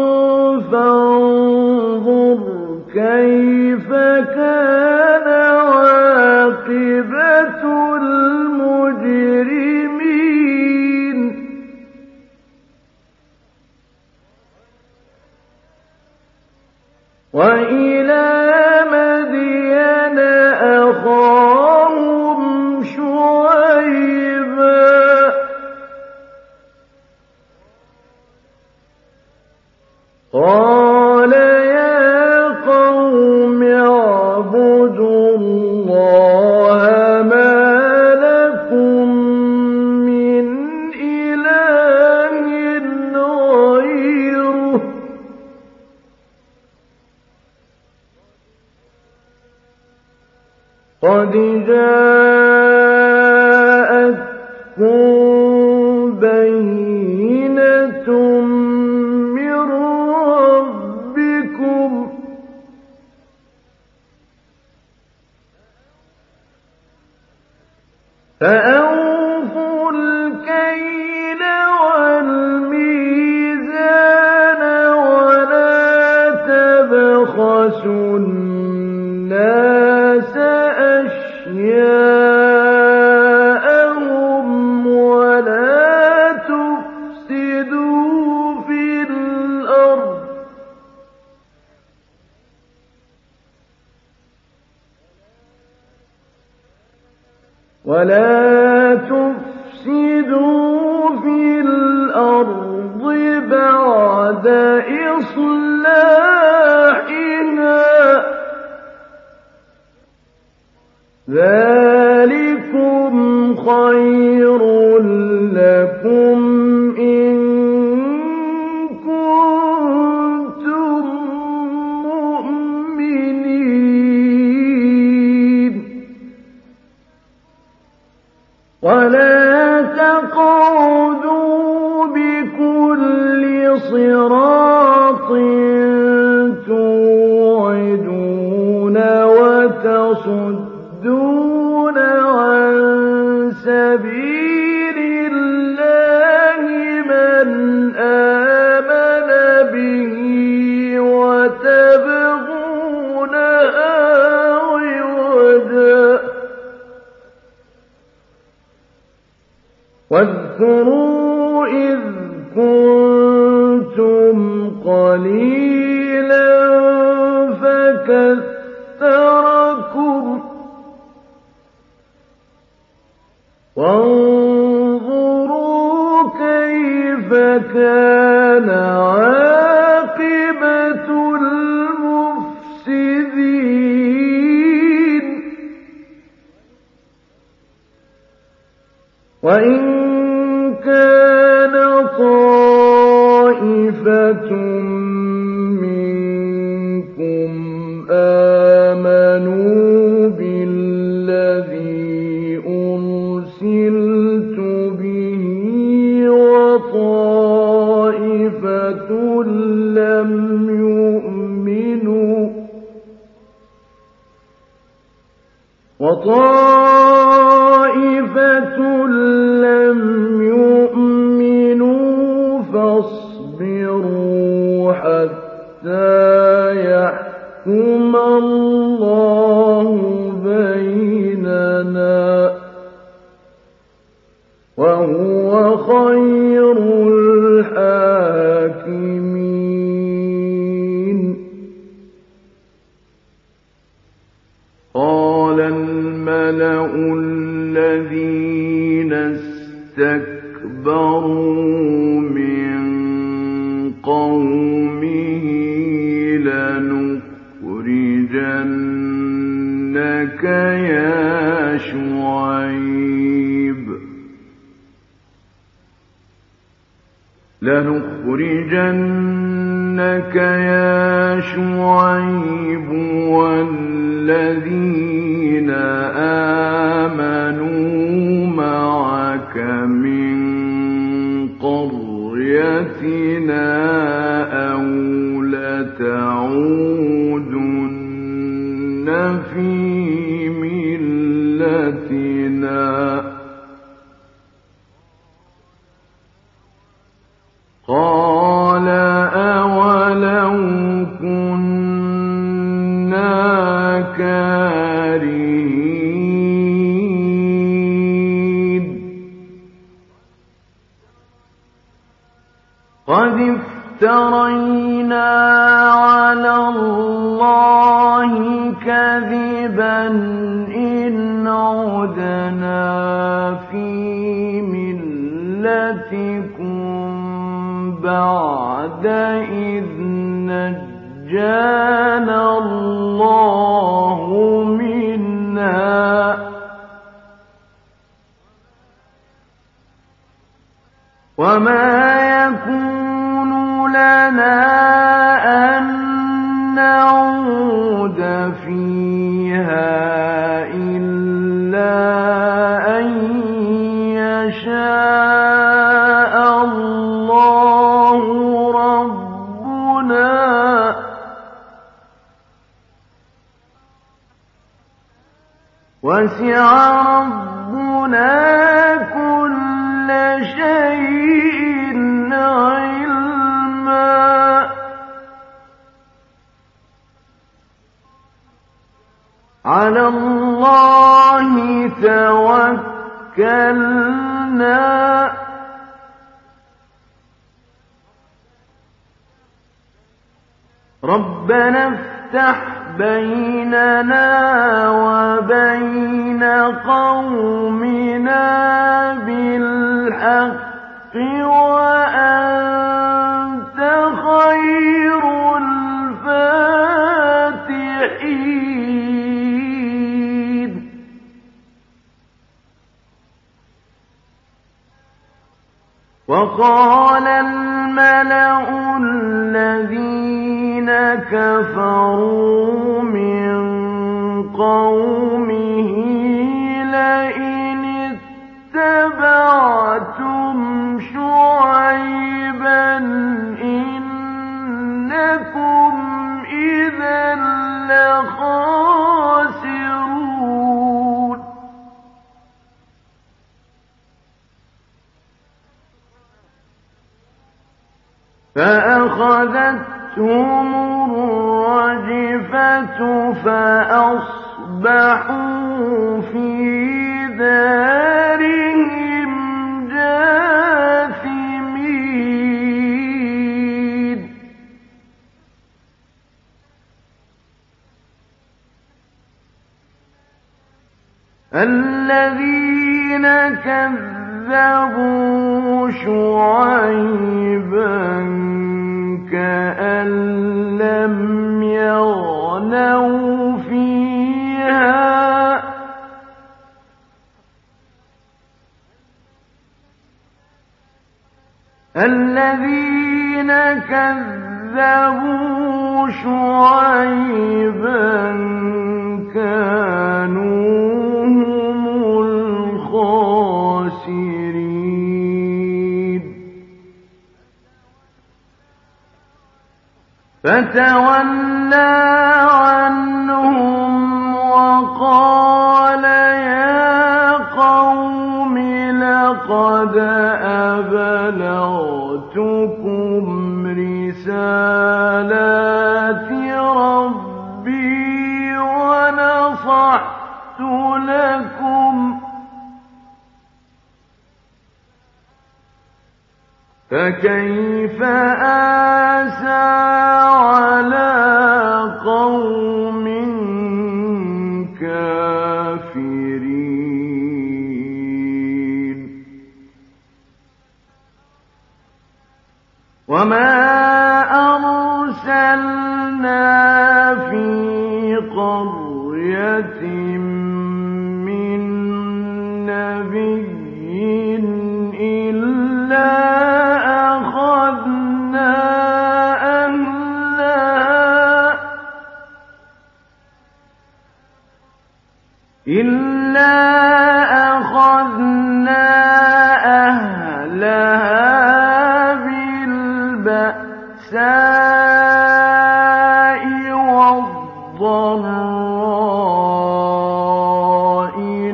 فَانظُرْ كَيْفَ كَانَ عَاقِبَةُ الْمُجْرِمِينَ وَإِلَىٰ مَدْيَنَ أَخَاهُمْ شُعَيْبًا ۗ قَالَ يَا قَوْمِ اعْبُدُوا اللَّهَ مَا لَكُم مِّنْ إِلَٰهٍ غَيْرُهُ ۖ قَدْ جَاءَتْكُم بَيِّنَةٌ مِّن رَّبِّكُمْ ۖ فَأَوْفُوا الْكَيْلَ وَالْمِيزَانَ وَلَا تَبْخَسُوا النَّاسَ أَشْيَاءَهُمْ وَلَا تُفْسِدُوا فِي الْأَرْضِ ۖ بَعْدَ إِصْلَاحِهَا واذكروا إذ كنتم قليلا فكثركم وانظروا كيف كان عاقبة المفسدين وإن كان طائفة منكم آمنوا بالذي أرسلت به وطائفة لم يؤمنوا فاصبروا حتى يحكم الله بيننا وهو خير الحاكمين. قال الملأ الذين استكبروا من قومه لنخرجنك يا شعيب والذين آمنوا معك من قريتنا أو لتعودن في ملتنا قال أولو كنا كارهين قد افترينا على الله كذبا إن عدنا في ملتكم بعد إذ نجانا الله منها وما يكون لنا أن نعود فيها إلا أن يشاء الله ربنا وسع ربنا كل شيء علما على الله توكلنا ربنا افتح بيننا وبين قومنا بالحق وأنت خير الفاتحين. وقال الملأ الذين كفروا من قومه لئن اتبعتم شعيبا إنكم إذا لخاسرون. فأخذتهم الرجفة فأصبحوا في دارهم جاثمين. كذبوا شعيبا كأن لم يغنوا فيها الذين كذبوا شعيبا كانوا هم الخاسرين فتولى عنهم وقال يا قوم لقد أبلغتكم رسالات ربي ونصحت لكم فكيف آسى على قوم كافرين وما أرسلنا في قرية من نبي إلا أخذنا أهلها بالبأساء والضراء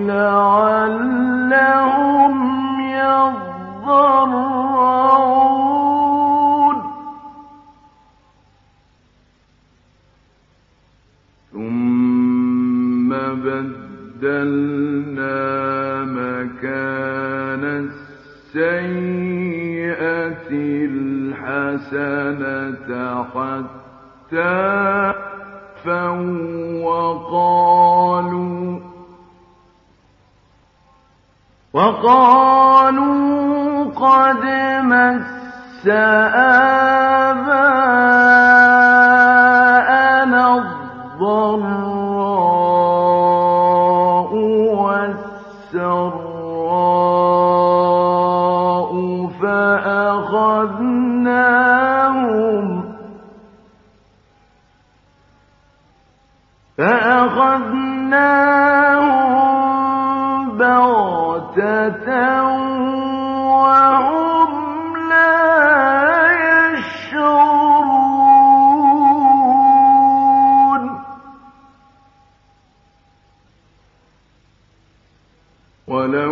لعلهم يضرعون ثم بدلنا مكان السيئة الحسنة حتى وقالوا قد مس آباءنا الضراء والسراء فأخذناهم بغتة وهم لا يشعرون ولو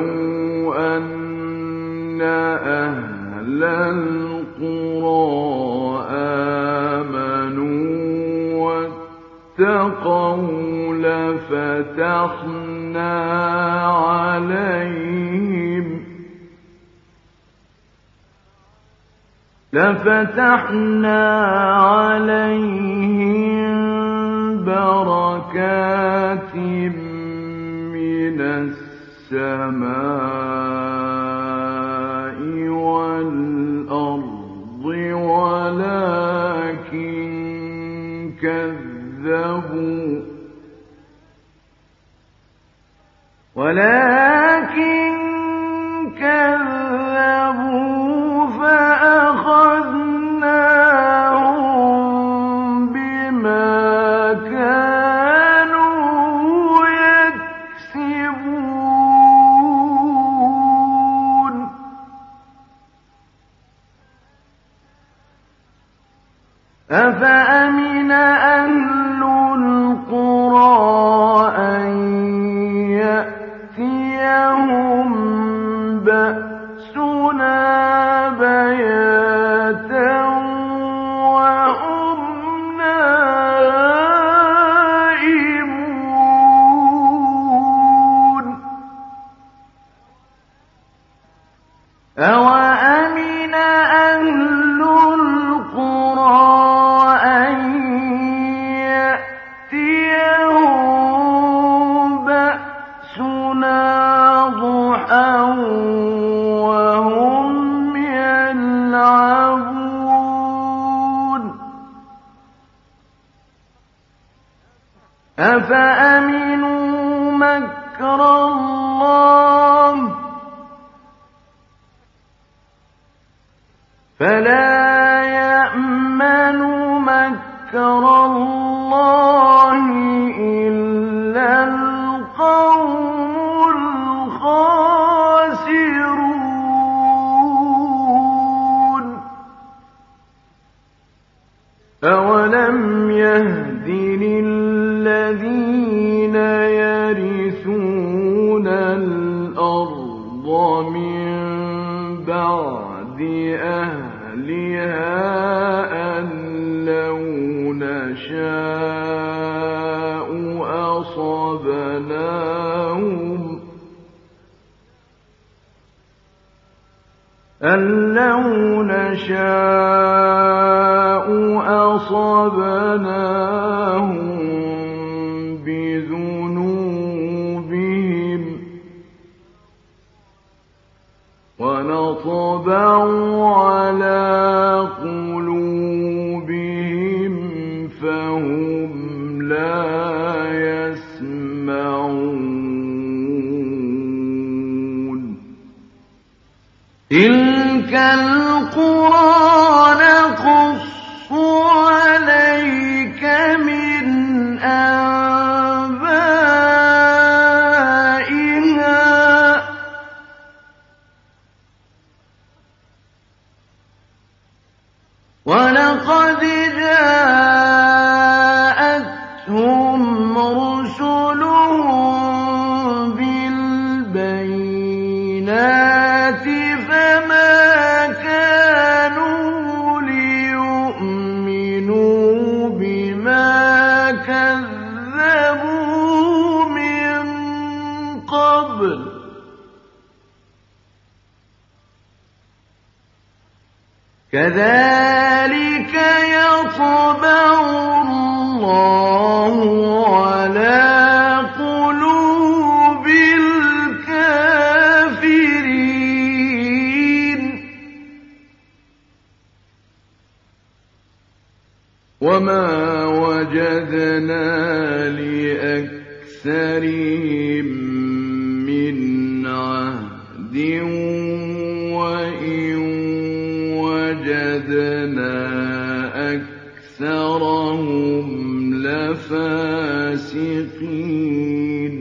أن أهل القرى آمنوا واتقوا لفتحنا عليهم بركات من السماء والأرض ولكن كذبوا فأخذناهم بما كانوا يكسبون أفأمن أهل القرى أن يأتيهم بأسنا بياتا وهم نائمون أوأمن أهل القرى أن يأتيهم بأسنا ضحى أفأمنوا مكر الله فلا يأمن مكر الله إلا القوم الخاسرون أولم يهد للذين يرثون الأرض من بعد أهلها أن لو نشاء أصبناهم بذنوبهم ونطبع على قلوبهم فهم لا يسمعون تلك القرى نقص عليك من أنبائها ولقد جاءتهم رسلهم بالبينات فما كانوا ليؤمنوا بما كذبوا من قبل كذلك يطبع الله على قلوب الكافرين وما وجدنا لأكثرهم من عهد وإن وجدنا أكثرهم لفاسقين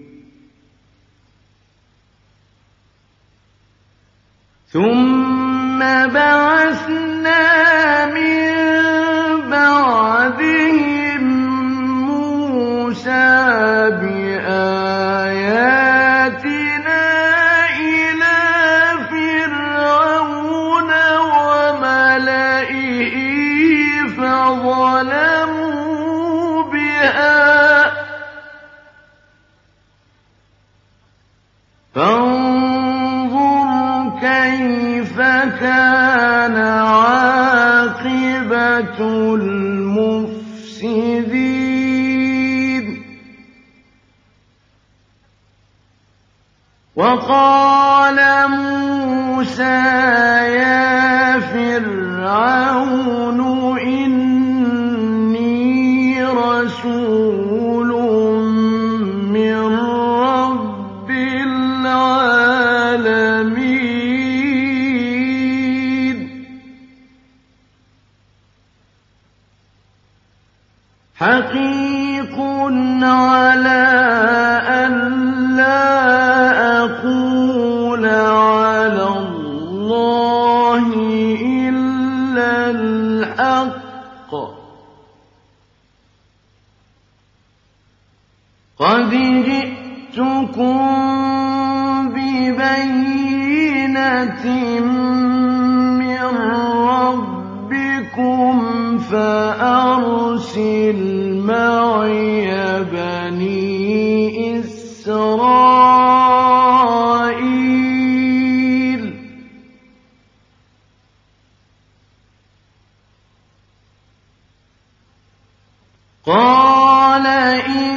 ثم بعثنا من بعدهم موسى بآياتنا إلى فرعون وملئه فظلموا بها فانظر كيف كان عاقبة المفسدين وقال موسى يا فرعون إني رسول من رب العالمين حقيق على أن لا أقول على الله إلا الحق قد جئتكم ببينة من ربكم فأرسل معي بني إسرائيل قال إن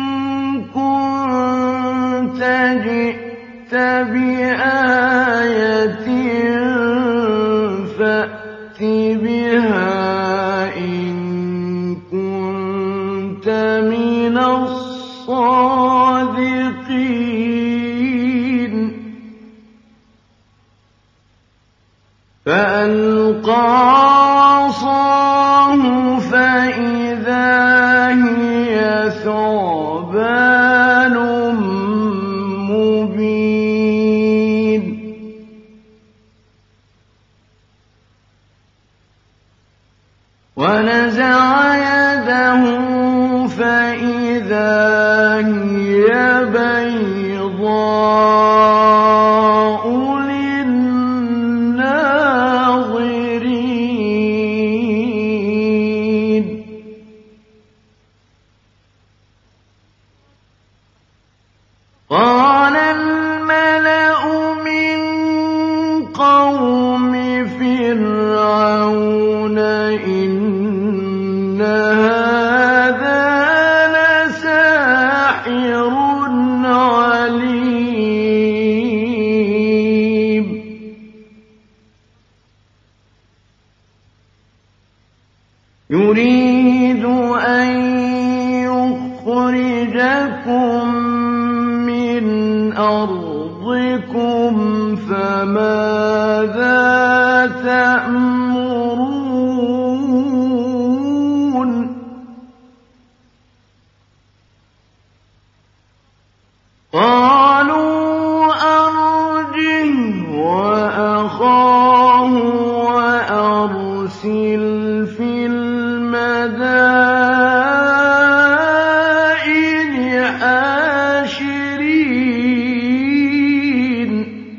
كنت جئت بآية فأت بها إن كنت من فألقى عصاه فإذا هي ثعبان مبين ونزع يده فإذا هي بيضاء للناظرين قال الملأ من قوم فرعون إن هذا لساحر عليم يريد أن يخرجكم من أرضكم فماذا تأمرون قالوا أرجه وأخاه وأرسل في المدائن حاشرين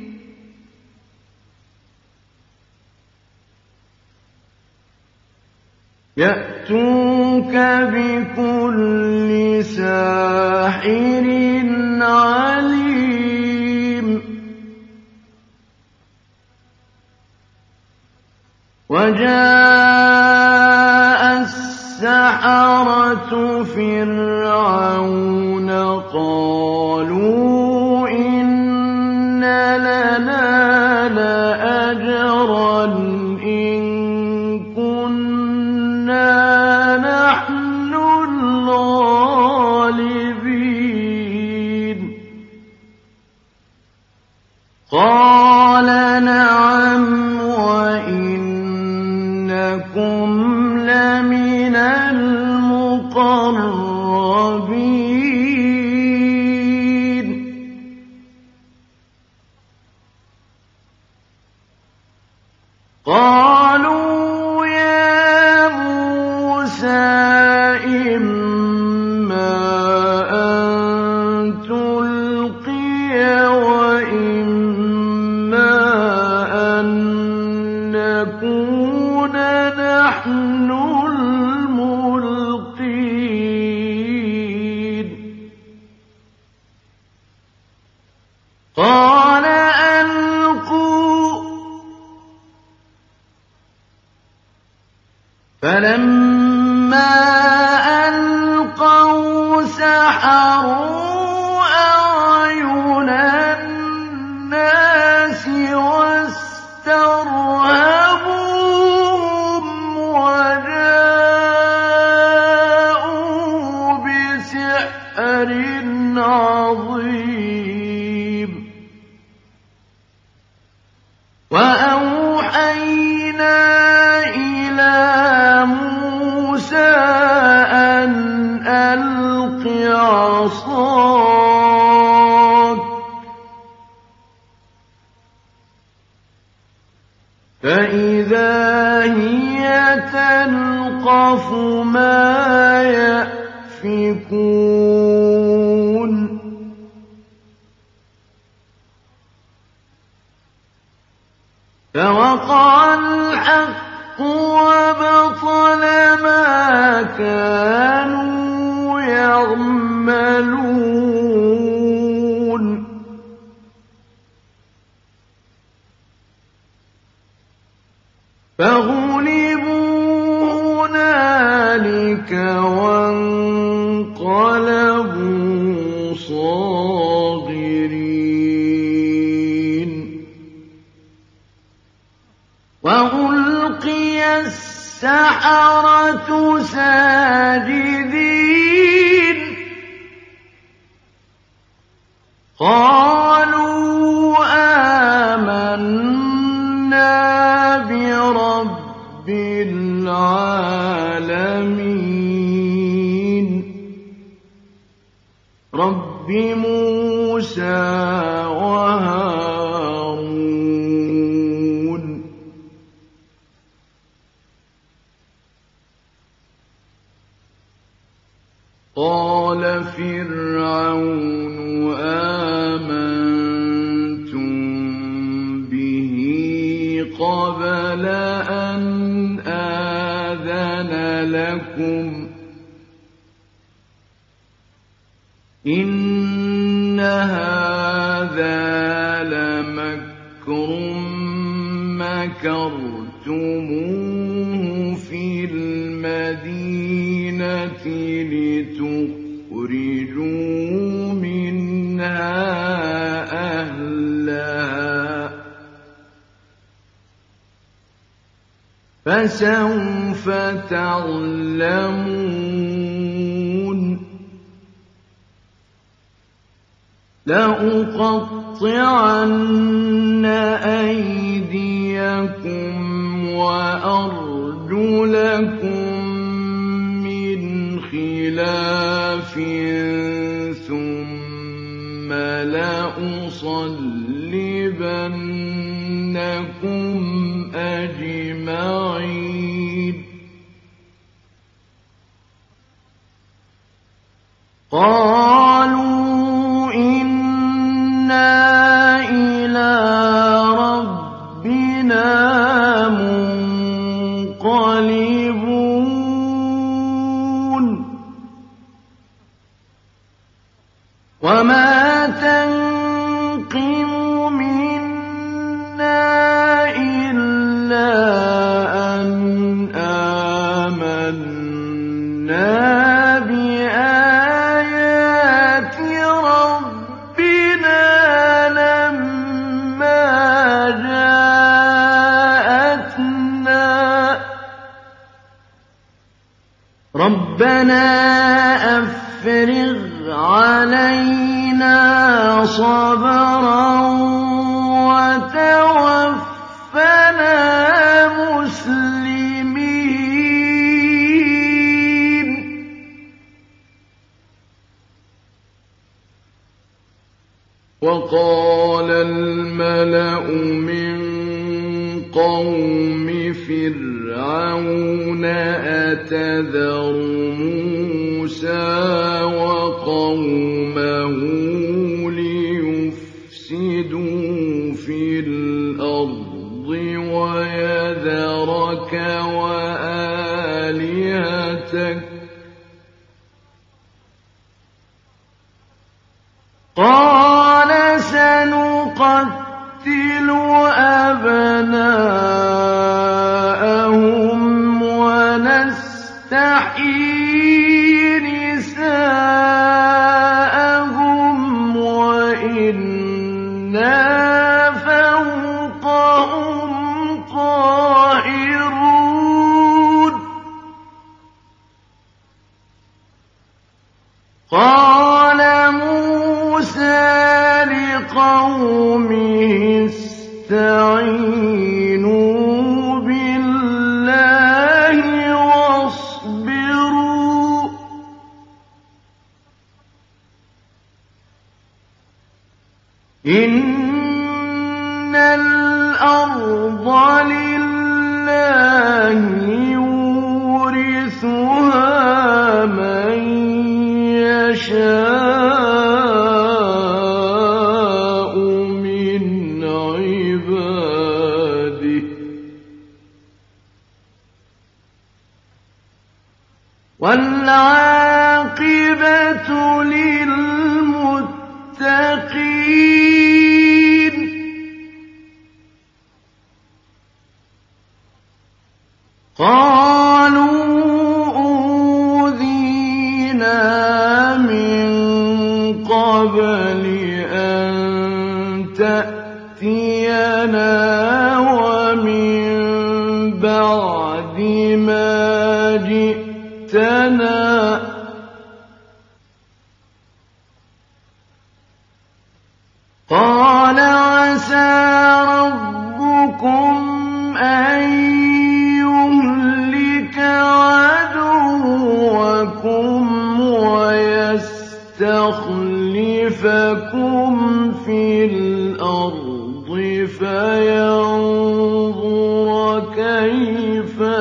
يأتوك بكل ساحر عليم وجاء السحرة فرعون قالوا إن لنا لأجرا إن كنا نحن الغالبين قال نعم وإنكم لمن المقربين قالوا يا موسى إما أن تلقي وإما أن نكون نحن الملقين قال ألقوا فلما ألقوا سحروا أعين الناس واسترهبوهم وجاءوا بسحر عظيم وأوحينا إلى موسى أن ألق عصاك فإذا هي تلقف ما يأفكون فوقع الحق وبطل ما كانوا يعملون فغلبوا هنالك وانقلبوا صاغرين وألقي السحرة ساجدين قالوا آمنا رب العالمين رب موسى وهارون قال فرعون آمنتم به قبل أن آذن لكم إن هذا لمكر مكرتموه في المدينة لتخرجوا منها أهلها فسوف تعلمون لأقطعن أيديكم وأرجلكم من خلاف ثم لأصلبنكم أجمعين قالوا إنا إلى ربنا منقلبون وما تنقم منا إلا أن آمنا بآيات ربنا لما جاءتنا ربنا أفرغ علينا صبرا وتوفنا مسلمين وقال الملأ من قوم فرعون أتذر موسى وقومه ليفسدوا في الأرض ويذرك وآلهتك قال سنقتل أبناءهم ونستحيي نساءهم وإنا فوقهم قاهرون قال موسى لقومه استعينوا بالله واصبروا إن الأرض لله يورثها من يشاء من عباده والعاقبة للمتقين قالوا أوذينا من قبل أن تأتينا ومن بعد ما جئتنا قال عسى ربكم أن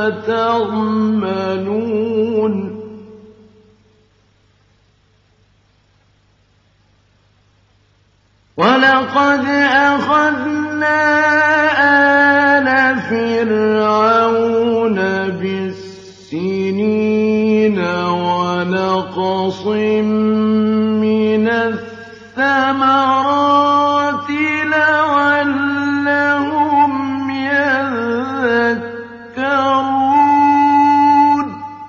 تَعْمَلُونَ وَلَقَدْ أَخَذْنَا آلَ فِرْعَوْنَ بِالسِّنِينَ وَنَقْصٍ مِّنَ الثَّمَرَاتِ لَعَلَّهُمْ يَذَّكَّرُونَ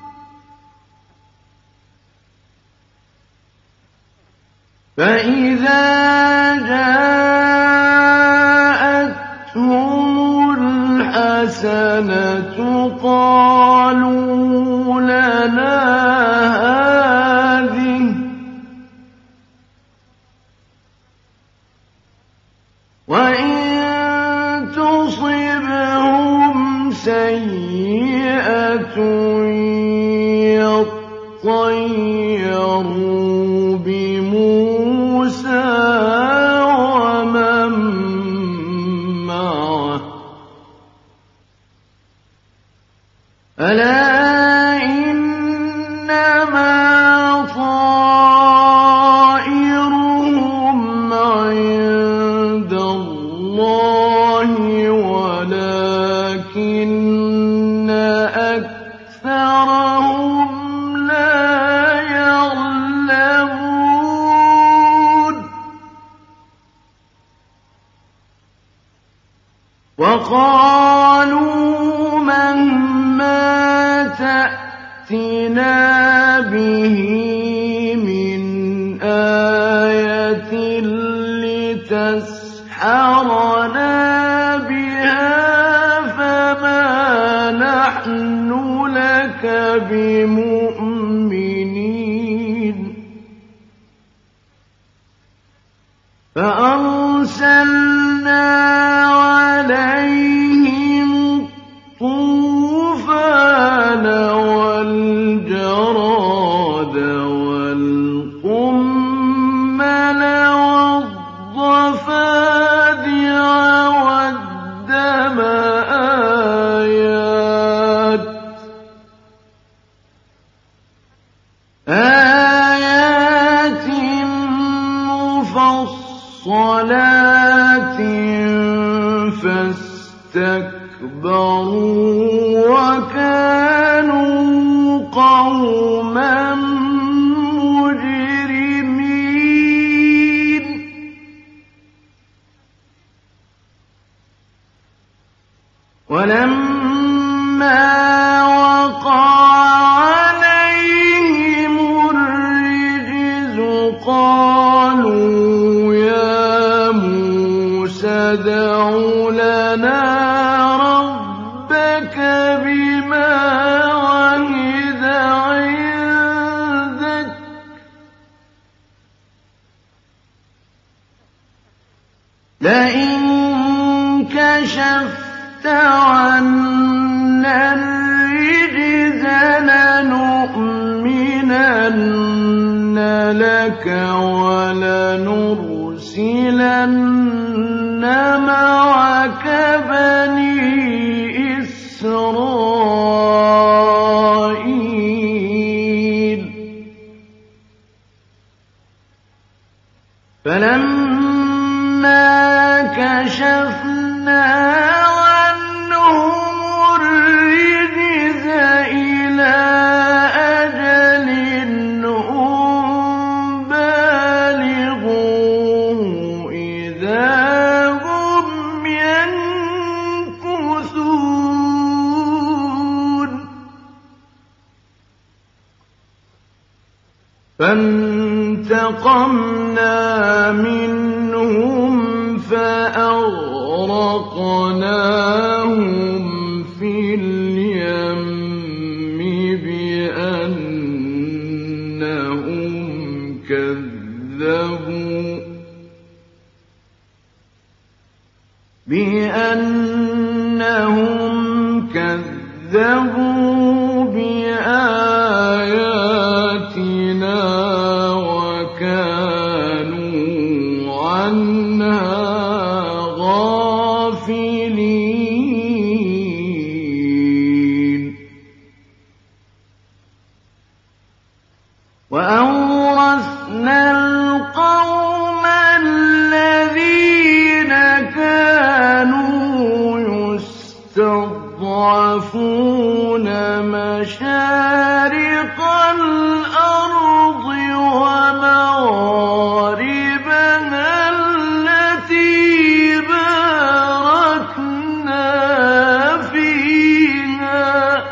فَإِذَا جَاءَتْهُمُ الْحَسَنَةُ قَالُوا لَنَا هَٰذِهِ وَإِن تُصِبْهُمْ سَيِّئَةٌ يَطَّيَّرُوا بِمُوسَىٰ وَمَن مَّعَهُ أَلَا إِنَّمَا طَائِرُهُمْ عِندَ اللَّهِ وَلَٰكِنَّ أَكْثَرَهُمْ لَا يَعْلَمُونَ وَقَالُوا مَهْمَا تَأْتِنَا بِهِ مِنْ آيَةٍ لِتَسْحَرَنَا بِهَا فَمَا نَحْنُ لَكَ بِمُؤْمِنِينَ فَأَرْسَلْنَا عَلَيْهِمُ الطُّوفَانَ وَالْجَرَادَ وَالْقُمَّلَ وَالضَّفَادِعَ وَالدَّمَ آيَاتٍ مُّفَصَّلَاتٍ فَاسْتَكْبَرُوا وَكَانُوا قَوْمًا مُّجْرِمِينَ وَلَمَّا وَقَعَ عَلَيْهِمُ الرِّجْزُ قَالُوا يَا مُوسَى ادْعُ لَنَا رَبَّكَ بِمَا عَهِدَ عِندَكَ لَئِن كَشَفْتَ عَنَّا الرِّجْزَ لَنُؤْمِنَنَّ لَكَ وَلَنُرْسِلَنَّ مَعَكَ بَنِي إِسْرَائِيلَ فَلَمَّا كَشَفْنَا عَنْهُمُ الرِّجْزَ إِلَىٰ أَجَلٍ هُم بَالِغُوهُ إِذَا هُمْ يَنكُثُونَ فَانتَقَمْنَا مِنْهُمْ فَأَغْرَقْنَاهُمْ فِي الْيَمِّ بِأَنَّهُمْ كَذَّبُوا بِآيَاتِنَا وَكَانُوا عَنْهَا غَافِلِينَ يستضعفون مشارق الأرض ومغاربها التي باركنا فيها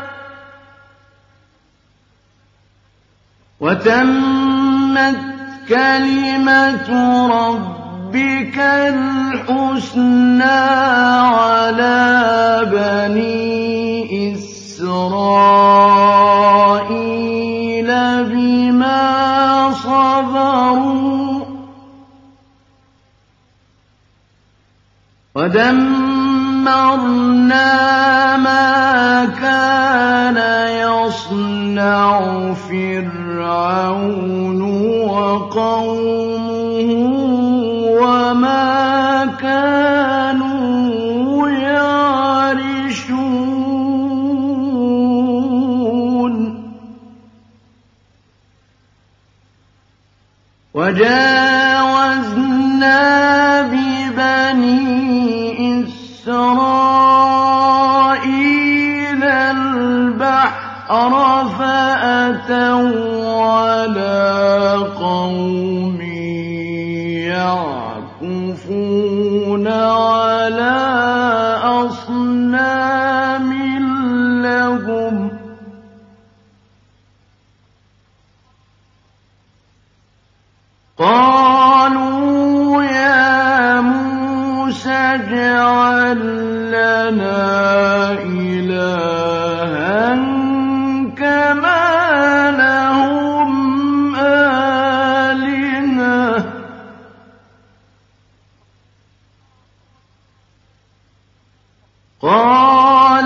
وتمت كلمة ربك الحسنى على بني إسرائيل بما صبروا ودمرنا ما كان يصنع فرعون وقومه وما كانوا يعرشون وجاوزنا ببني إسرائيل البحر فأتوا على قوم يعكفون على أصنام لهم قالوا يا موسى اجعل لنا إلها كما لهم آلهة قال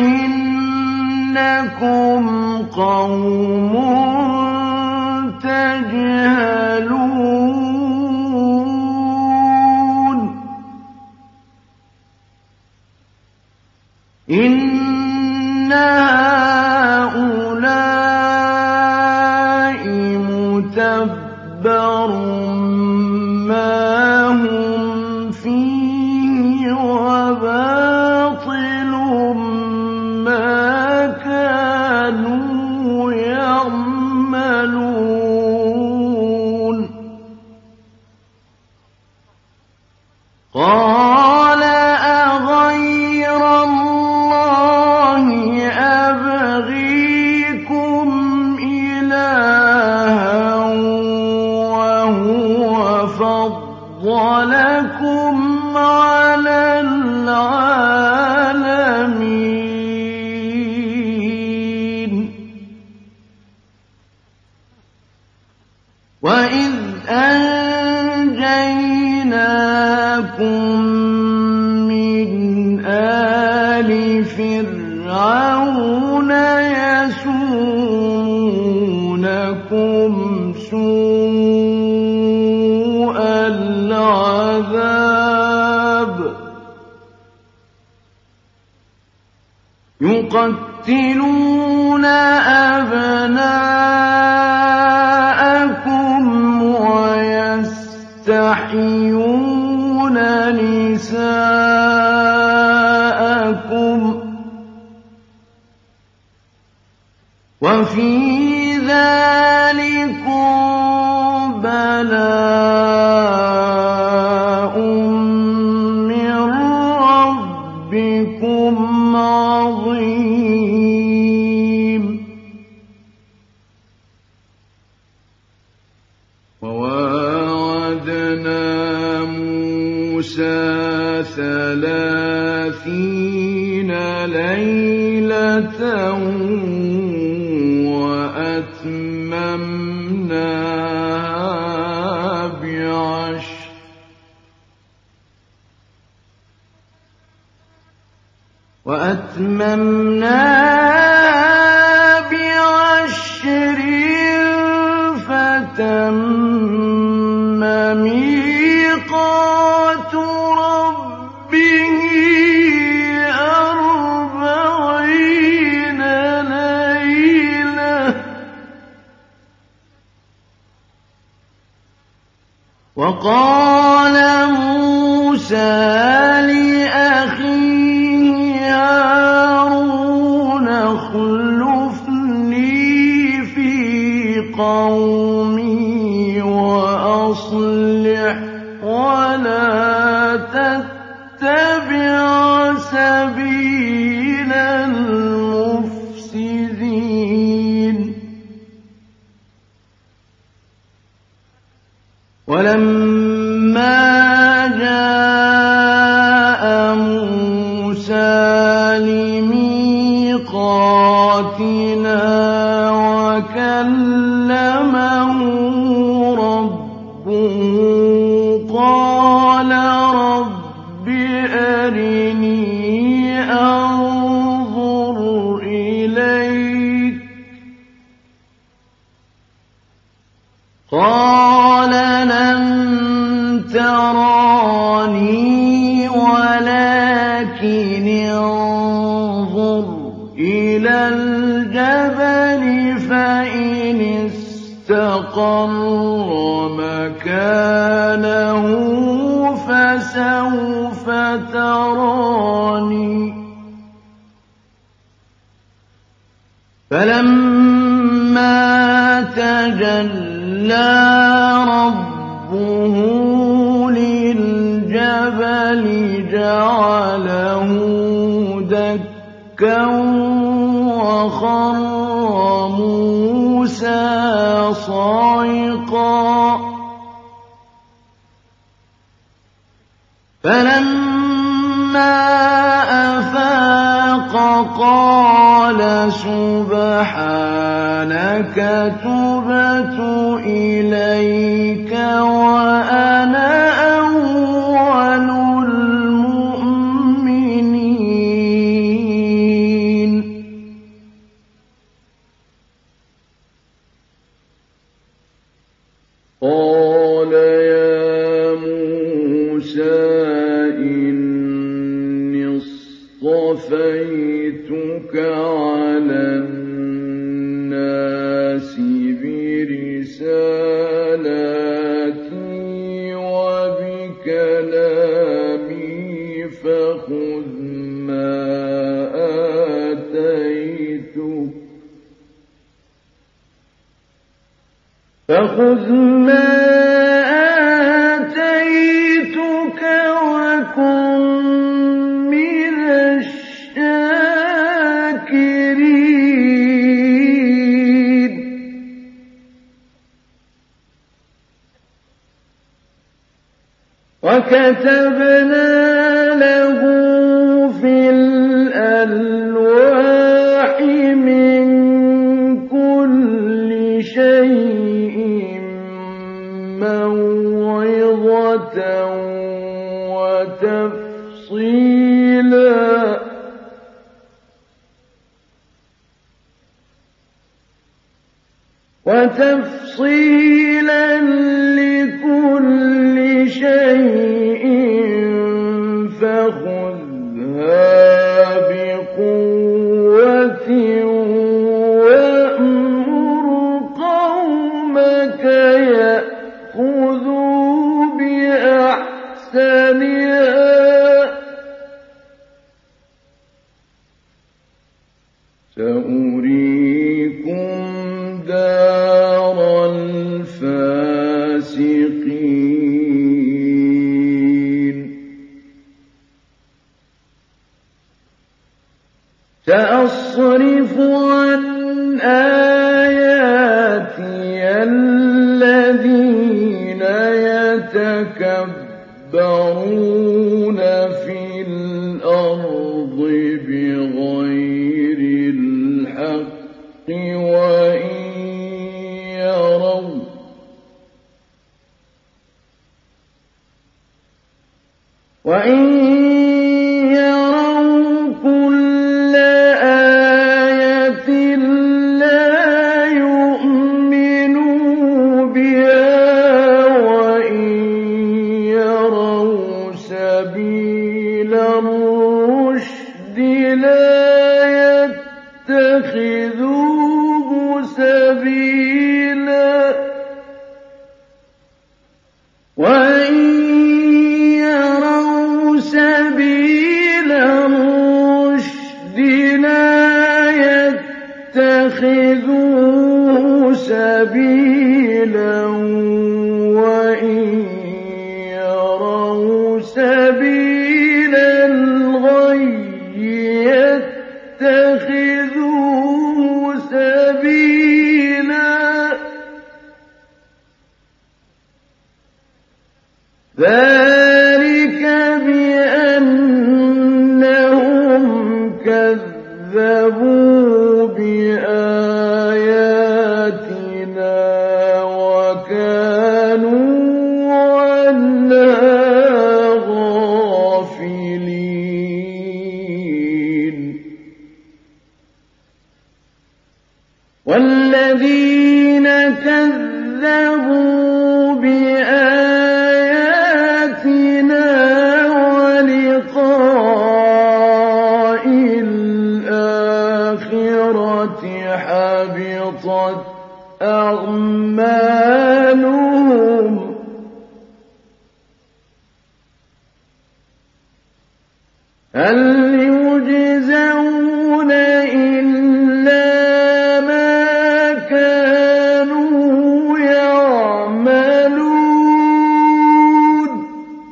إنكم قوم تجهلون إن هؤلاء متبر ما هم فيه وباطل ما كانوا يعملون قال أغير الله أبغيكم إلها وهو فضلكم على العالمين وإذ أنجيناكم من آل فرعون يسومونكم سوء العذاب يقتلون أبناءكم ويستحيون نساءكم وفي ذلكم بلاء من ربكم عظيم وواعدنا موسى 30 ليلة وأتممناها بعشر فتم ميقات ربه 40 ليلة وقال موسى لأخيه وَلَمَّا جَاءَ مُوسَىٰ لِمِيقَاتِنَا وَكَلَّمَهُ رَبُّهُ قَالَ رَبِّ أَرِنِي أَنظُرْ إِلَيْكَ ۚ قَالَ لَن تَرَانِي وَلَٰكِنِ انظُرْ إِلَى الْجَبَلِ فَإِنِ اسْتَقَرَّ مَكَانَهُ فَسَوْفَ تَرَانِي ۚ فَلَمَّا تَجَلَّىٰ رَبُّهُ لِلْجَبَلِ جَعَلَهُ دَكًّا وَخَرَّ مُوسَىٰ صَعِقًا ۚ فَلَمَّا أَفَاقَ قَالَ سُبْحَانَكَ تُبْتُ إِلَيْكَ وَأَنَا أَوَّلُ الْمُؤْمِنِينَ. قَالَ يَا مُوسَىٰ إِنِّي اصْطَفَيْتُكَ عَلَى النَّاسِ بِرِسَالَاتِي وَبِكَلَامِي فَخُذْ مَا آتَيْتُكَ وَكُن مِّنَ الشَّاكِرِينَ. وَكَتَبْنَا لَهُ فِي الْأَلْوَاحِ مِن كُلِّ شَيْءٍ مَّوْعِظَةً وَتَفْصِيلًا لِّكُلِّ شَيْءٍ فَخُذْهَا بِقُوَّةٍ وَأْمُرْ قَوْمَكَ يَأْخُذُوا بِأَحْسَنِهَا سَأُرِيكُمْ دَارَ الْفَاسِقِينَ. سَأَصْرِفُ عَنْ آيَاتِيَ الَّذِينَ يَتَكَبَّرُونَ فِي الْأَرْضِ بِغَيْرِ الْحَقِّ وَإِن يَرَوْا كُلَّ آيَةٍ لَّا يُؤْمِنُوا بِهَا وَإِن يَرَوْا سَبِيلَ الرُّشْدِ لَا يَتَّخِذُوهُ سَبِيلًا وَإِن يَرَوْا سَبِيلَ الرُّشْدِ لَا يَتَّخِذُوهُ سَبِيلًا وَإِن يَرَوْا سَبِيلَ الْغَيِّ يَتَّخِذُوهُ سَبِيلًا. ذلك بأنهم كذبوا بآياتنا وكانوا عنها غافلين والذين كذبوا بآياتنا ولقاء الآخرة حبطت أعمالهم هل يجزون إلا ما كانوا يعملون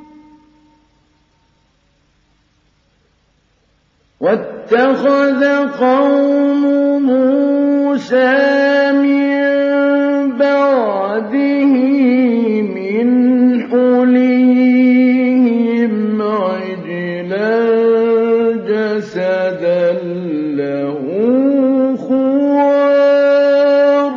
واتخذ قوم موسى من بعده من حليهم عجلا جسدا له خوار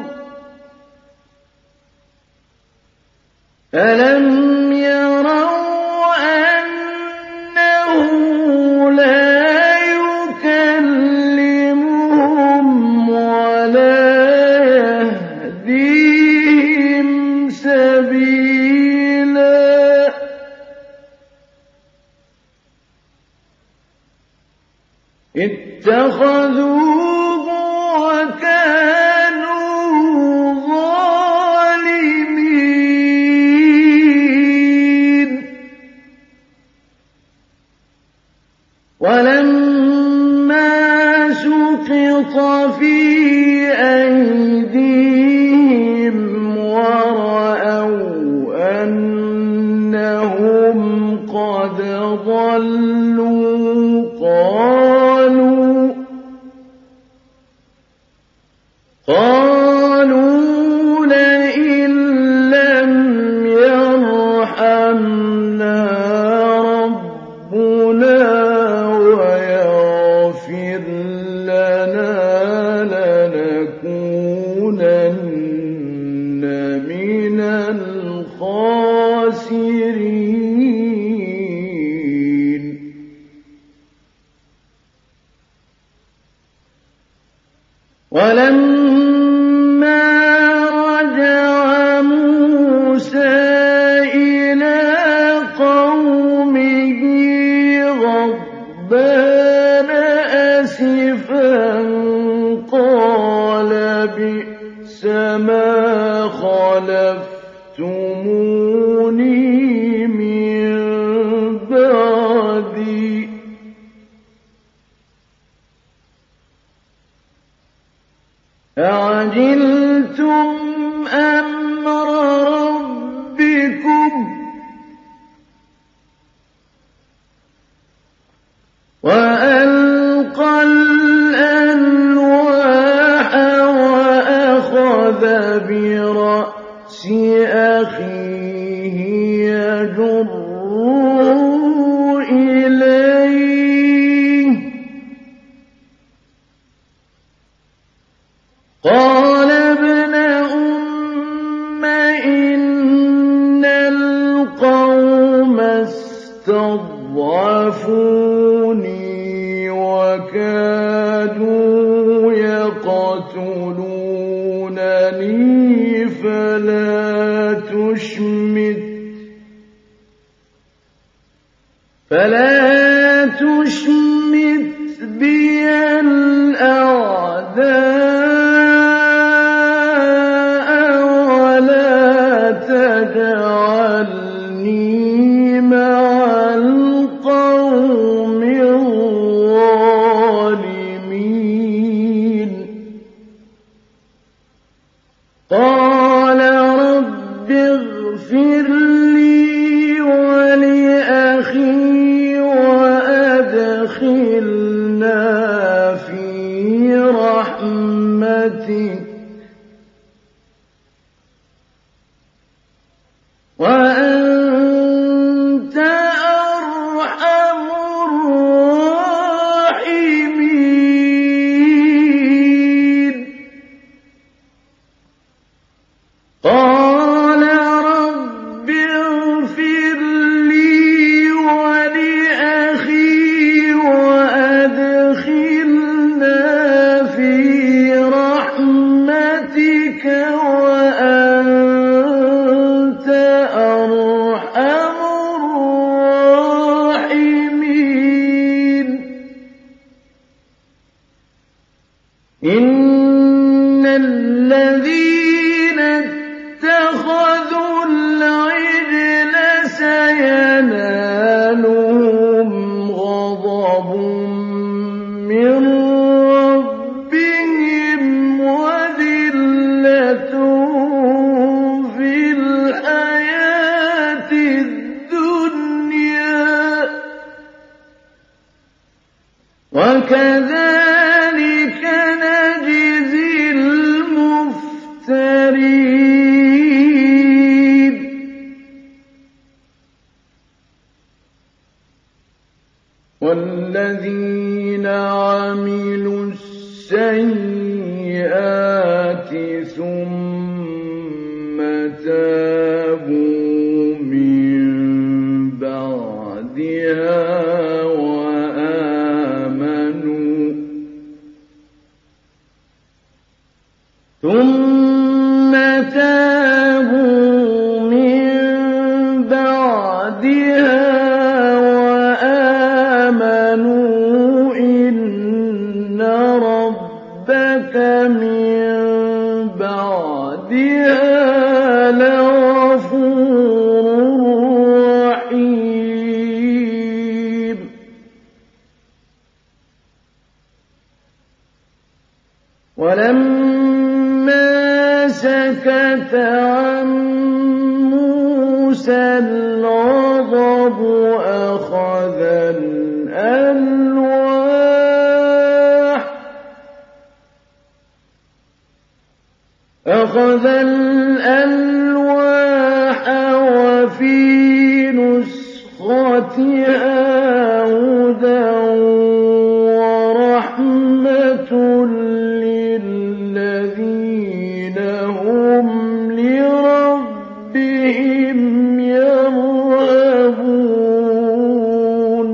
ألم يروا أنه لا يكلمهم ولا يهديهم سبيلا اتخذوه وكانوا ظالمين ولما سقط في أيديهم ورأوا أنهم قد ضلوا قالوا لئن لم يرحمنا ربنا ويغفر لنا لنكونن من الخاسرين ولما رجع موسى إلى قومه غضبان أسفا قال بئس ما خلفتموني من بعدي أعجلتم أمر ربكم وألقى الألواح وأخذ برأس أخيه يجره إليه قال ابن أم إن القوم استضعفوني وكادوا يقتلونني فلا تشمت بي الأعداء ولا تجعلني مع القوم الظالمين قال رب اغفر لي ولأخي وأدخلنا في رحمتك وأنت إن الذين اتخذوا العجل سينالهم غضب من ربهم وذلة في الحياة الدنيا وكذلك نجزي المفترين والذين عملوا السيئات ثم تابوا من بعدها وآمنوا إن ربك من بعدها لغفور رحيم ولما سكت عن موسى الغضب أخذ الألواح وفي نسختها هدى ورحمة للذين هم لربهم يرهبون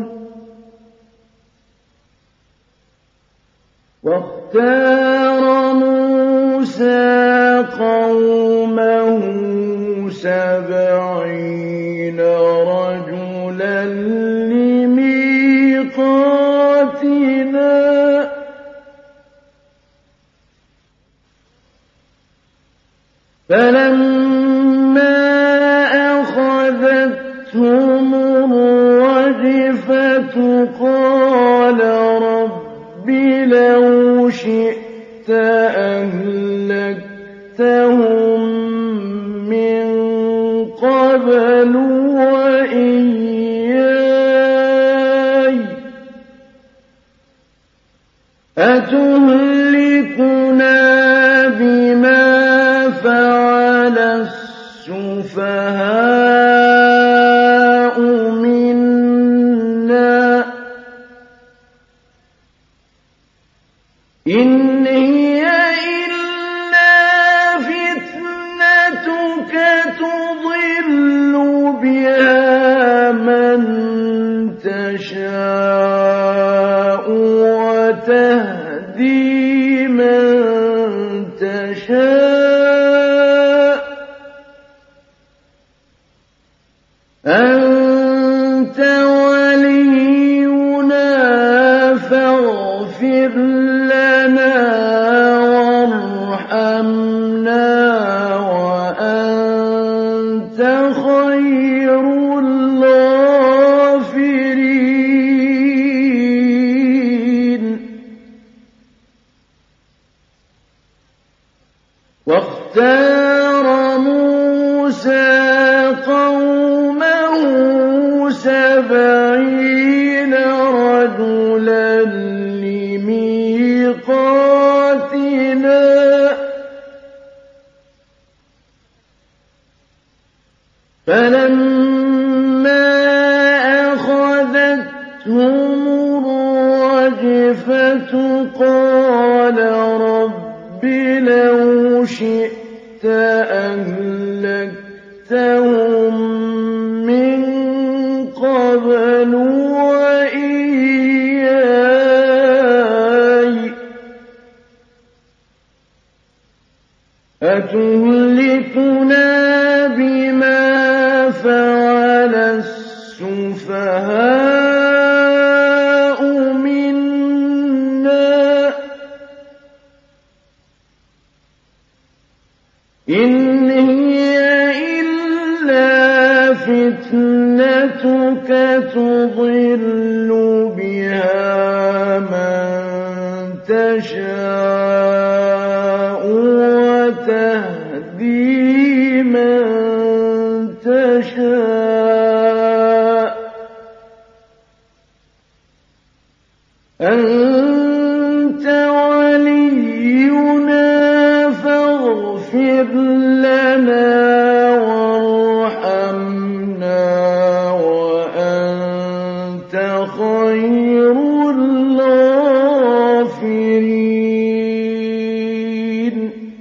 واختار موسى قومه 70 رجلا لميقاتنا فلما أخذتهم الرجفة قال رب لو شئت أهلكتهم من قبل وإياي أتهلكنا بما فعل السفهاء منا إن هي إلا فتنتك تضل بها من تشاء وتهدي من تشاء أنت ولينا فاغفر لنا وارحمنا وأنت خير الغافرين واختار موسى قومه 70 رجلا لميقاتنا فلما أخذتهم الرجفة قال رب لو شئت أهلكتهم من قبل وإياي أتهلكنا بما فعل السفهاء منا إن هي إلا فتنتك تضل بها من تشاء وتهدي من تشاء أنت ولينا فاغفر لنا وارحمنا وأنت خير الغافرين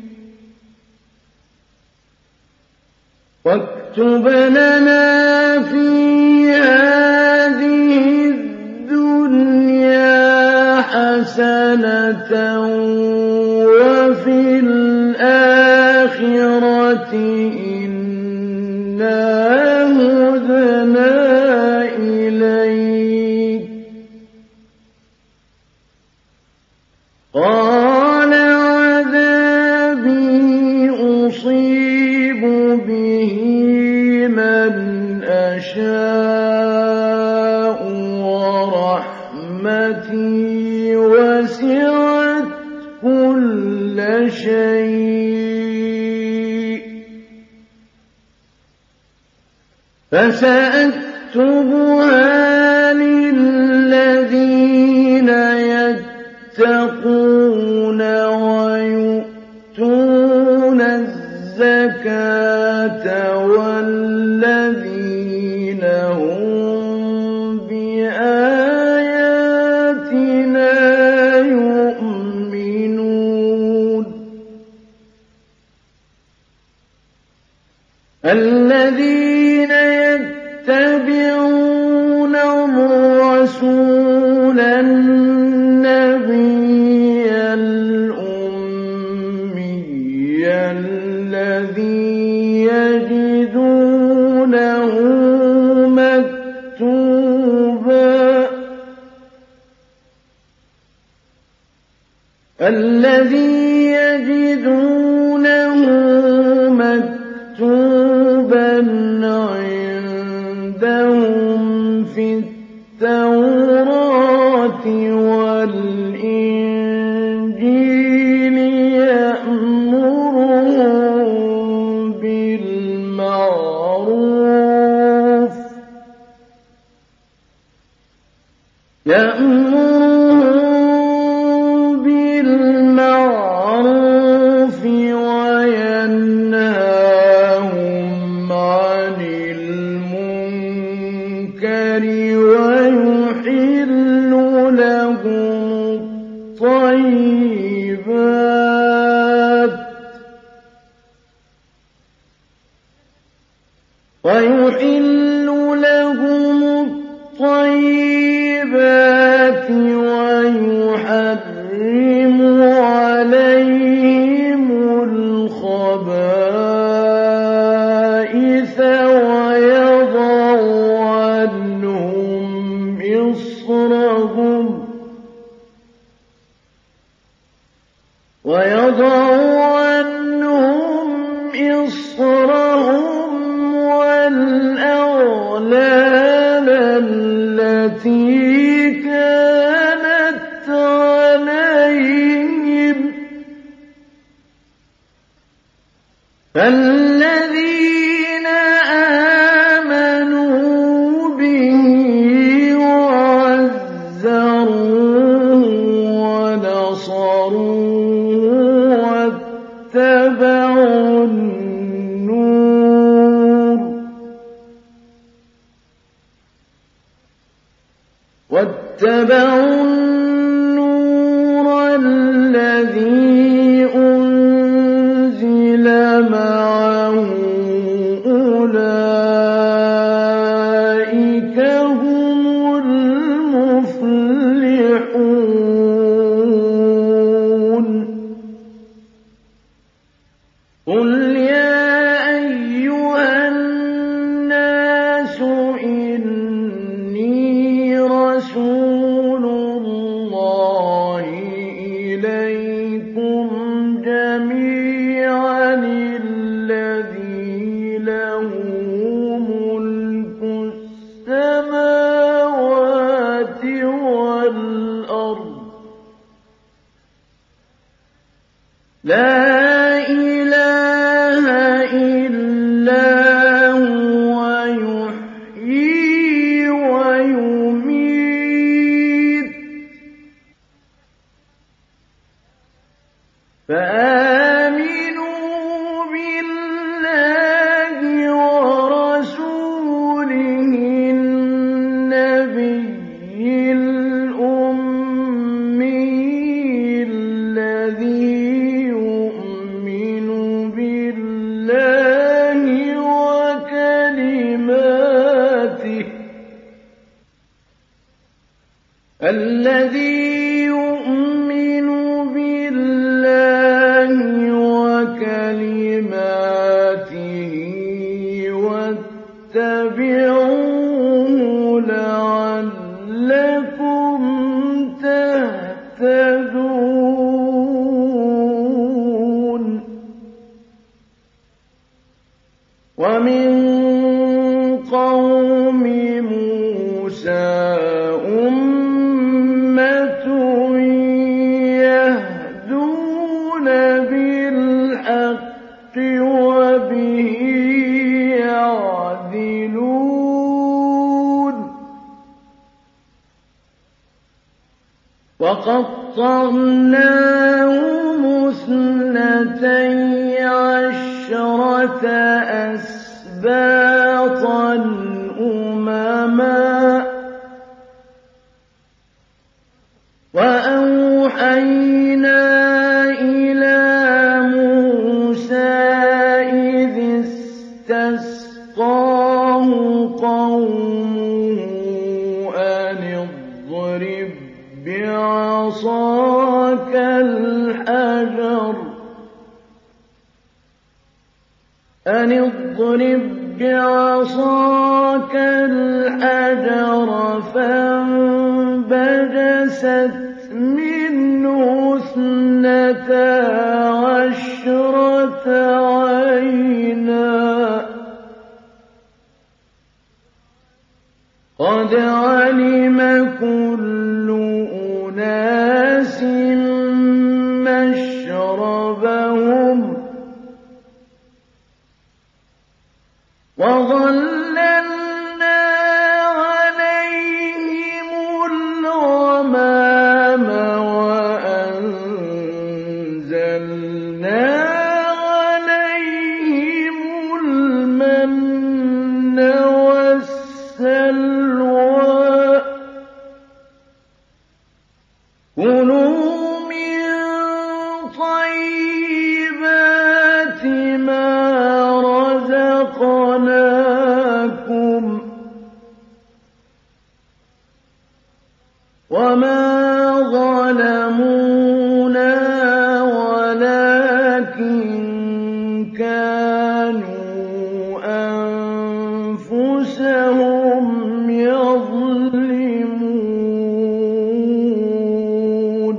واكتب لنا في هذه الدنيا حسنة وفي الآخرة إنا هدنا إليك قال عذابي أصيب به من أشاء ورحمتي وسعت كل شيء فسأكتبها للذين يتقون ويؤتون الزكاة والذين هم بآياتنا يؤمنون الذين يتبعون الرسول النبي الأمي الذي يجدونه مكتوبا عندهم في التوراة والإنجيل يأمرهم بالمعروف وينهاهم عن المنكر ويحل لهم الطيبات ويحرم عليهم الخبائث ويضع عنهم إصرهم والأغلال التي كانت عليهم فالذين آمنوا به وعزروه ونصروه واتبعوا النور الذي أنزل معه أولئك هم المفلحون قل يا أيها الناس إني رسول الله إليكم جميعا لا إله إلا هو يحيي ويميت فآمنوا بالله ورسوله النبي الأمي الذي يؤمن بالله وكلماته واتبعوه لعلكم تهتدون ومن قوم موسى أمة يهدون بالحق وبه يعدلون وقطعناهم اثنتي عشرة أسباطا أمما وأوحينا إلى موسى إذ استسقاه قومه أن اضرب بعصاك الحجر فانبجست منه اثنتا عشرة عينا قد علم كل أناس مشربهم وظللنا عليهم الغمام وأنزلنا عليهم المن والسلوى كلوا من طيبات ما رزقناكم وما ظلمونا ولكن كانوا أنفسهم يظلمون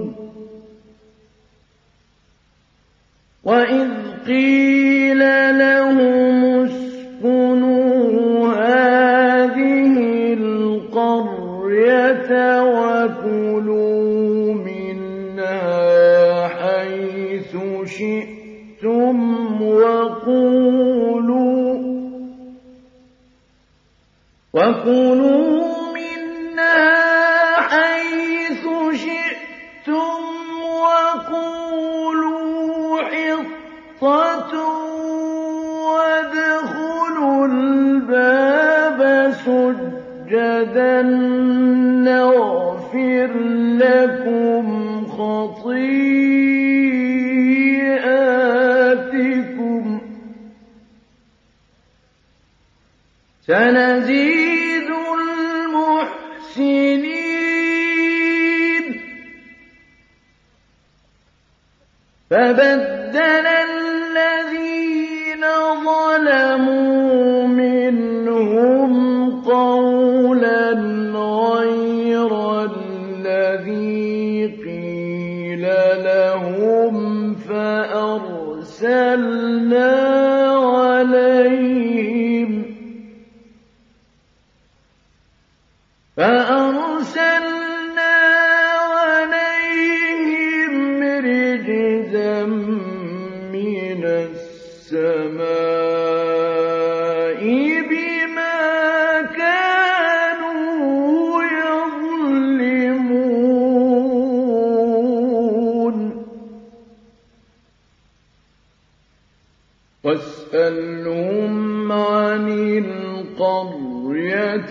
وإذ قيل لهم اسكنوا هذه القرية وكلوا منها حيث شئتم وقولوا حطة وادخلوا الباب سجدا نغفر لكم خطيئاتكم سنزيد المحسنين فبدل الذين ظلموا منهم قولا غير الذي قيل لهم فأرسلنا عليهم رجزا واسألهم عن القرية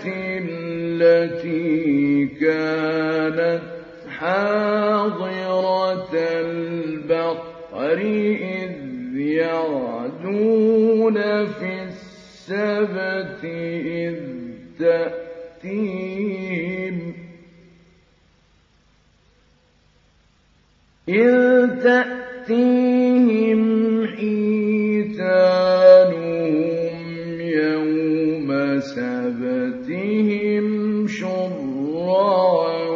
التي كانت حاضرة البحر إذ يعدون في السبت إذ تأتيهم حيتانهم يوم سبتهم شرعا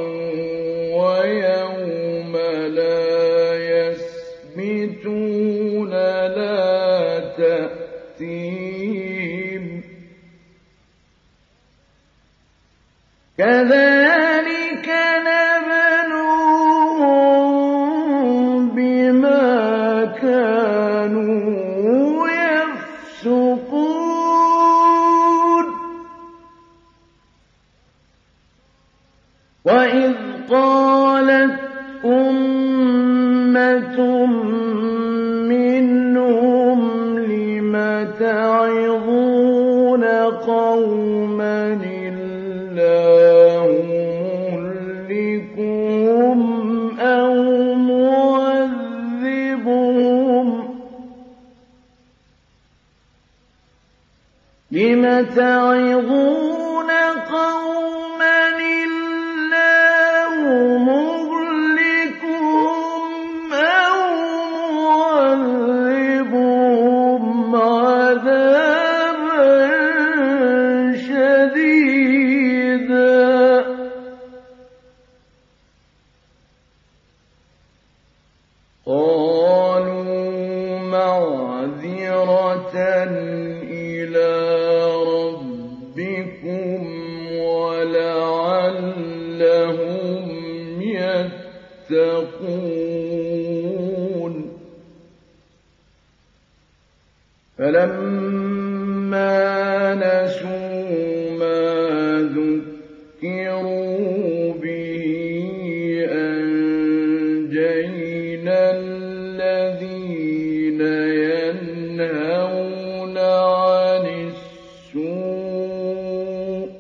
ويوم لا يسبتون لا تأتيهم كذلك نبلوهم بما كانوا يفسقون وإذ قالت أمة منهم لم تعظون قوما الله مهلكهم أو معذبهم لم تعظون قوما الله مهلكهم أو معذبهم عذابا شديدا قالوا معذرة إلى ربكم ولعلهم يتقون فلما نسوا ما ذكروا به أنجينا الذين ينهون عن السوء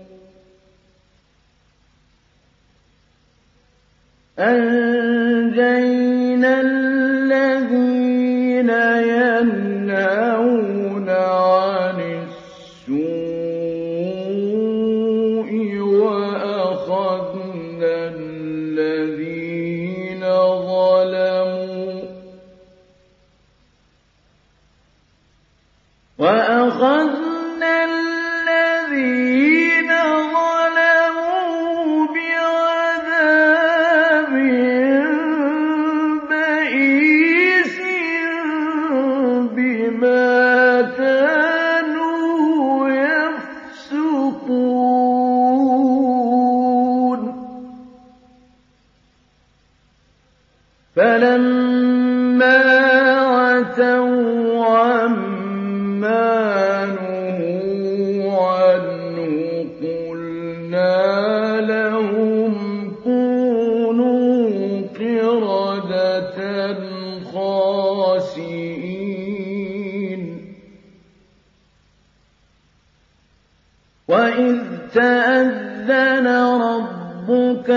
وأخذنا الذين ظلموا بعذاب بئيس بما كانوا يفسقون فلما عتوا عما نهوا عنه قلنا لهم كونوا قردة خاسئين وإذ تأذن ربك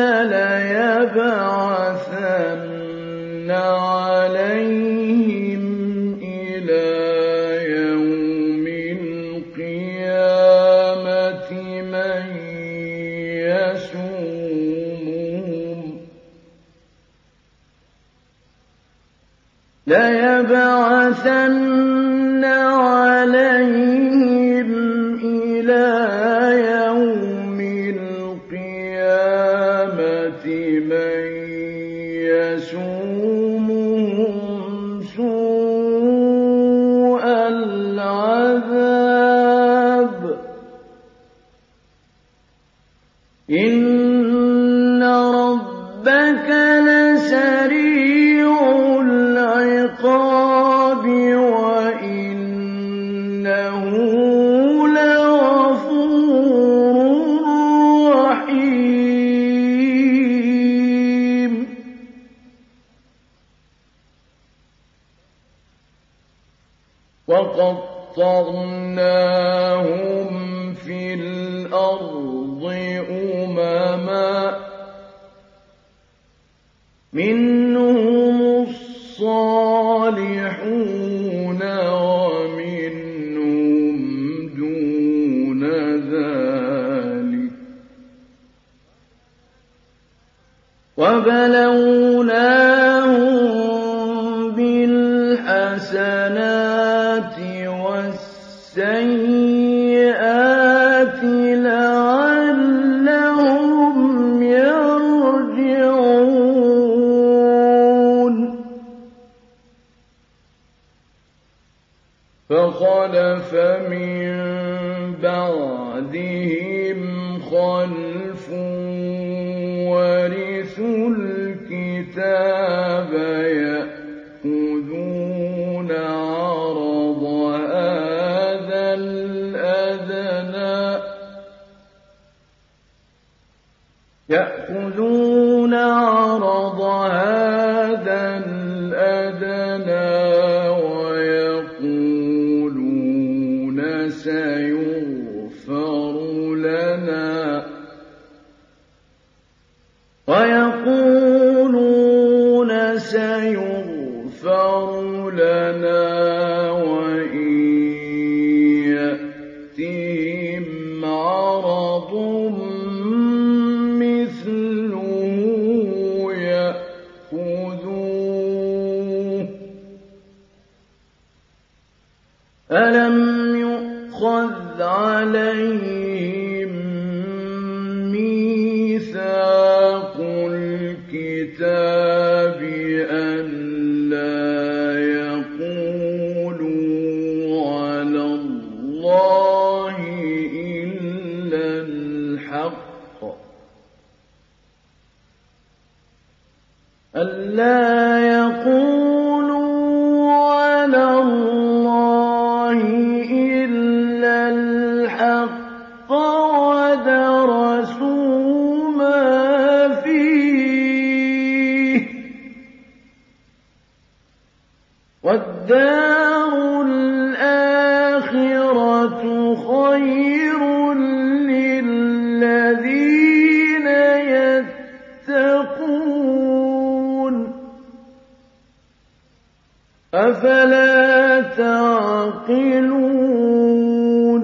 ليبعثن عليهم إلى يوم القيامة من يسومهم ليبعثن عليهم إلى يوم القيامة من يسومهم سوء العذاب إن ربك لسريع العقاب وإنه لغفور رحيم وَقَطَّعْنَاهُمْ فِي الْأَرْضِ أُمَمًا مِّنْهُمُ الصَّالِحُونَ وَمِنْهُمْ دُونَ ذَٰلِكَ ۖ وَبَلَوْنَاهُم بِالْحَسَنَاتِ وَالسَّيِّئَاتِ لَعَلَّهُمْ يَرْجِعُونَ فَخَلَفَ مِن بَعْدِهِمْ خَلْفٌ وَرِثُوا الْكِتَابَ يَأْخُذُونَ عَرَضَ هَٰذَا الْأَدْنَىٰ وَيَقُولُونَ سَيُغْفَرُ لَنَا وَإِن يَأْتِهِمْ عَرَضٌ مِّثْلُهُ يَأْخُذُوهُ ۚ أَلَمْ يُؤْخَذْ عَلَيْهِم مِّيثَاقُ الْكِتَابِ أَن لَّا يَقُولُوا عَلَى اللَّهِ إِلَّا الْحَقَّ وَدَرَسُوا مَا فِيهِ ۗ وَالدَّارُ الْآخِرَةُ خَيْرٌ لِّلَّذِينَ يَتَّقُونَ ۗ أَفَلَا تَعْقِلُونَ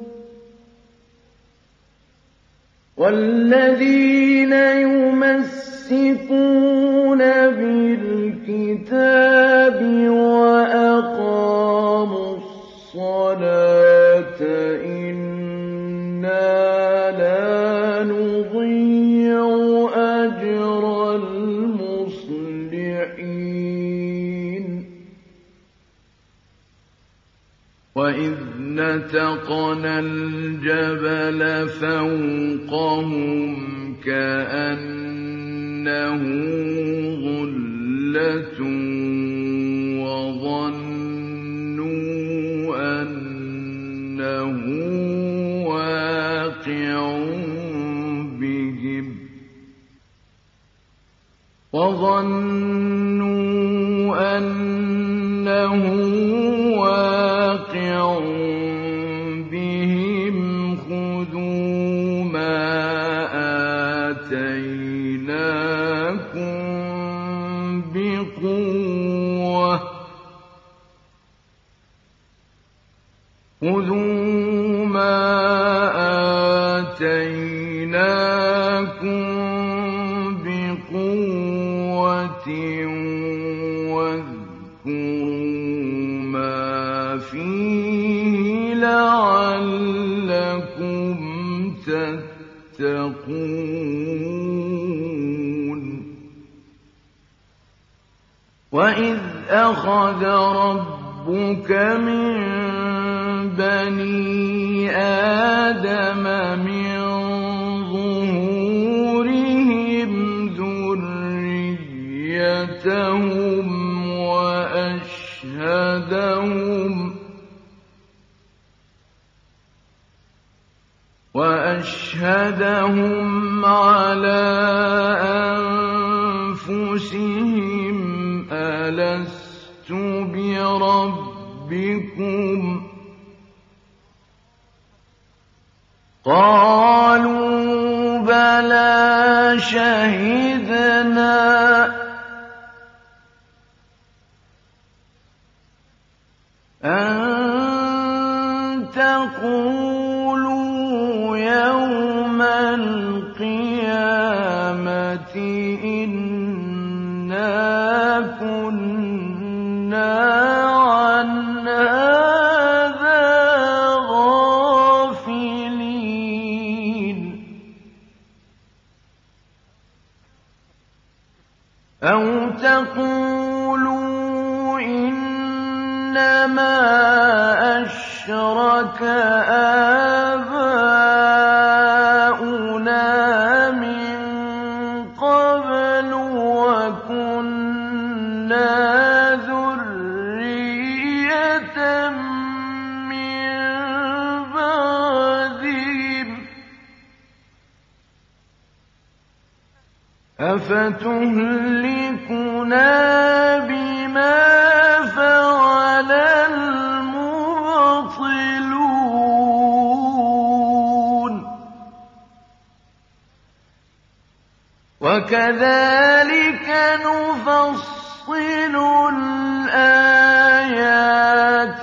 وَالَّذِينَ يُمَسِّكُونَ بِالْكِتَابِ وَأَقَامُوا الصَّلَاةَ إِنَّا لَا نُضِيعُ أَجْرَ الْمُصْلِحِينَ وَإِذْ نَتَقْنَا الْجَبَلَ فَوْقَهُمْ كَأَنَّهُ ظُلَّةٌ وَظَنُّوا أَنَّهُ وَاقِعٌ بِهِمْ خُذُوا مَا آتَيْنَاكُم بِقُوَّةٍ وَاذْكُرُوا مَا فِيهِ لَعَلَّكُمْ تَتَّقُونَ وَإِذْ أَخَذَ رَبُّكَ مِن بَنِي آدَمَ مِن ظُهُورِهِمْ ذُرِّيَّتَهُمْ وَأَشْهَدَهُمْ عَلَىٰ أَنفُسِهِمْ أَلَسْتُ بِرَبِّكُمْ ۖ ربكم قالوا بلى شهدنا أن تقولوا يوم القيامة إنا كنا عن هذا غافلين أو تقولوا إنما أشرك آباؤنا من قبل وكنا ذرية من بعدهم أفتهلكنا بما فعل المبطلون وكذلك نفصل الآيات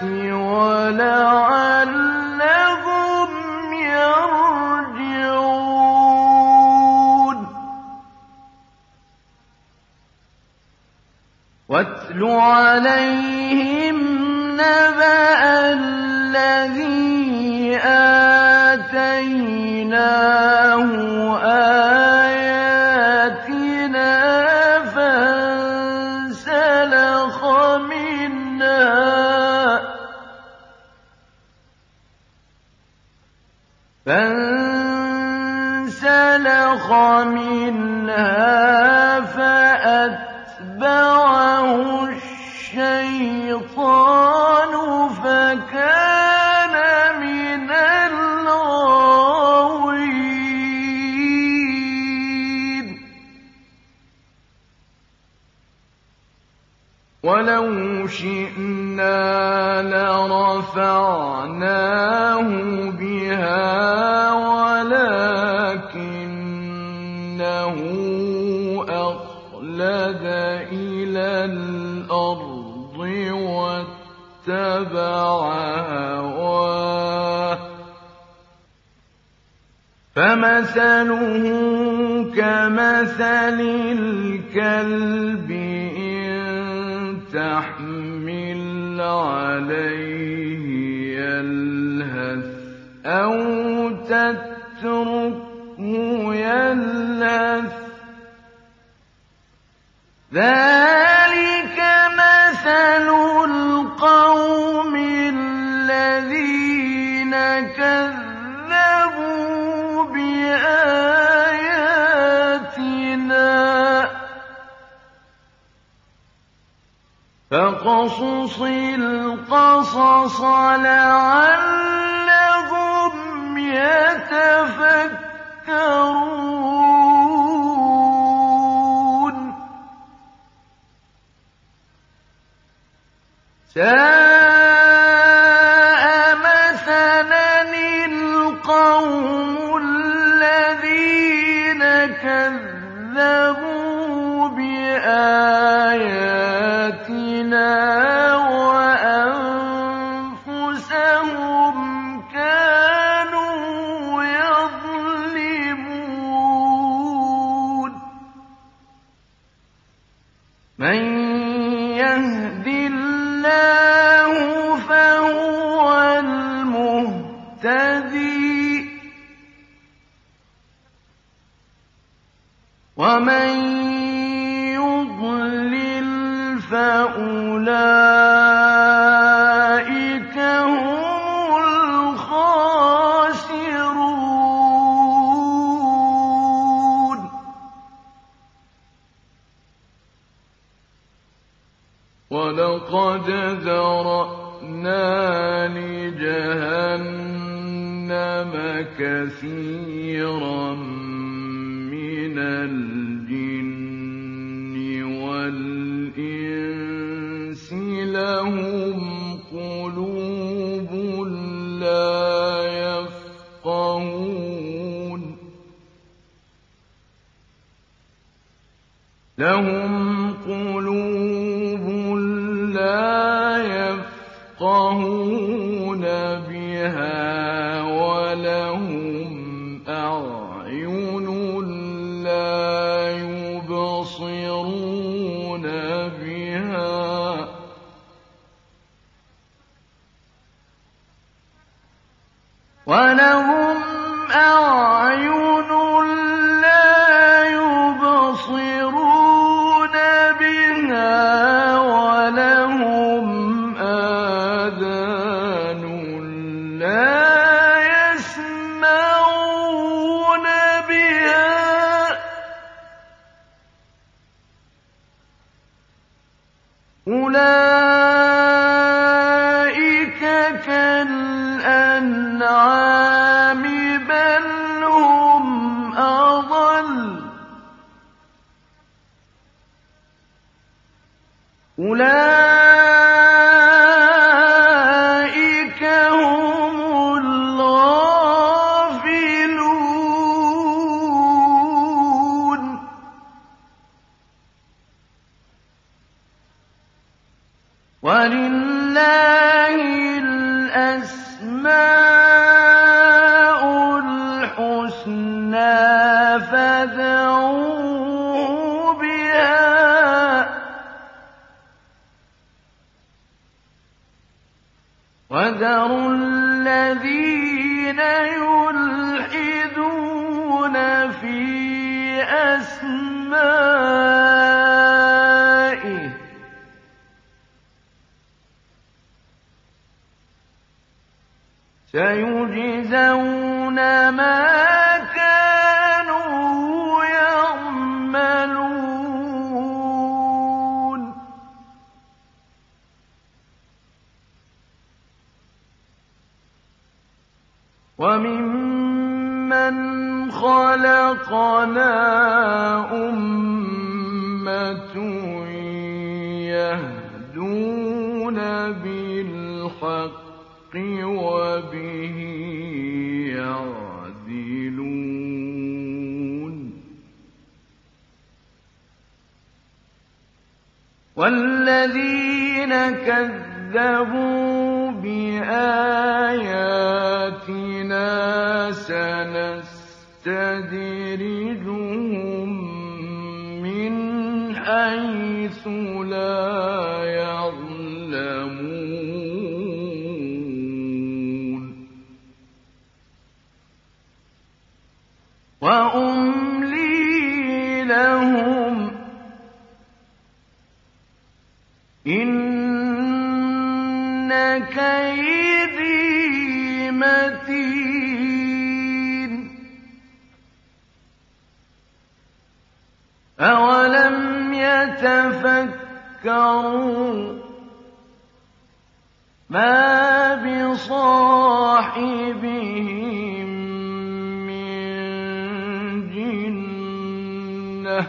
ولعلهم يرجعون واتل عليهم نبأ الذي آتيناه آياتنا فانسلخ منها فأتبعه الشيطان فكان من الغاوين ولو شئنا لرفعناه بها ولكنه أخلد إلى الأرض واتبع هواه فمثله كمثل الكلب إن تحمل عليه يلهث أو تتركه يلهث ذلك مثل القوم الذين كذبوا بآياتنا فاقصص القصص لعلهم يتفكرون ساء مثلا القوم الذين كذبوا بآياتنا وأنفسهم كانوا يظلمون من يهد الله فهو المهتدي ومن يضلل فأولئك هم الخاسرون ولقد ذرأنا لجهنم كثيرا من الجن والإنس لهم قلوب لا يفقهون بها ولهم أعين لا يبصرون بها ولهم أعين لا يبصرون بها ولهم آذان لا يسمعون بها أولئك كالأنعام بل هم أضل أولئك هم الغافلون ولله الأسماء الحسنى فادعوه بها وذروا الذين يلحدون في أسمائه سيجزون ما كانوا يعملون وممن خلقنا أمة يهدون بالحق وبه يعدلون والذين كذبوا بآياتنا سنستدرجهم من حيث لا يعلمون وأملي لهم إن كيدي متين أولم يتفكروا ما بصاحبهم من جنة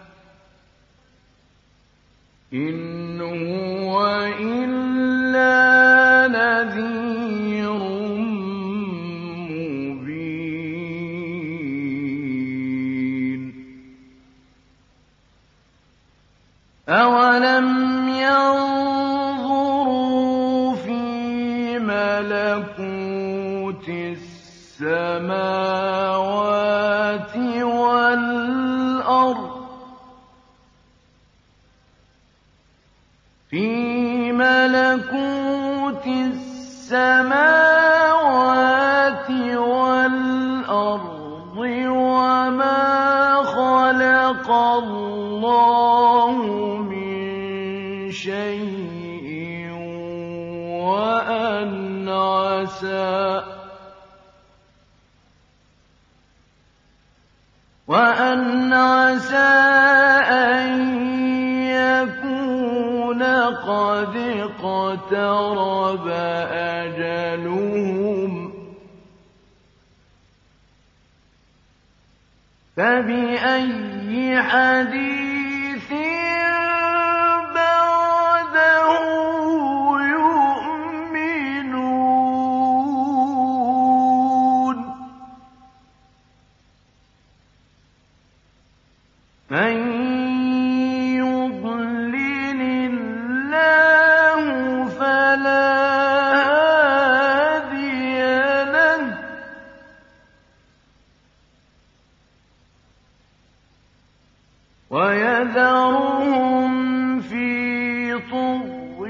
إن هو إلا نذير مبين أولم ينظروا في ملكوت السماوات والأرض في ملكوت السماوات والأرض وما خلق الله من شيء وأن عسى أن يكون قد اقترب أجلهم فبأي حديث بعده يؤمنون من يضلل الله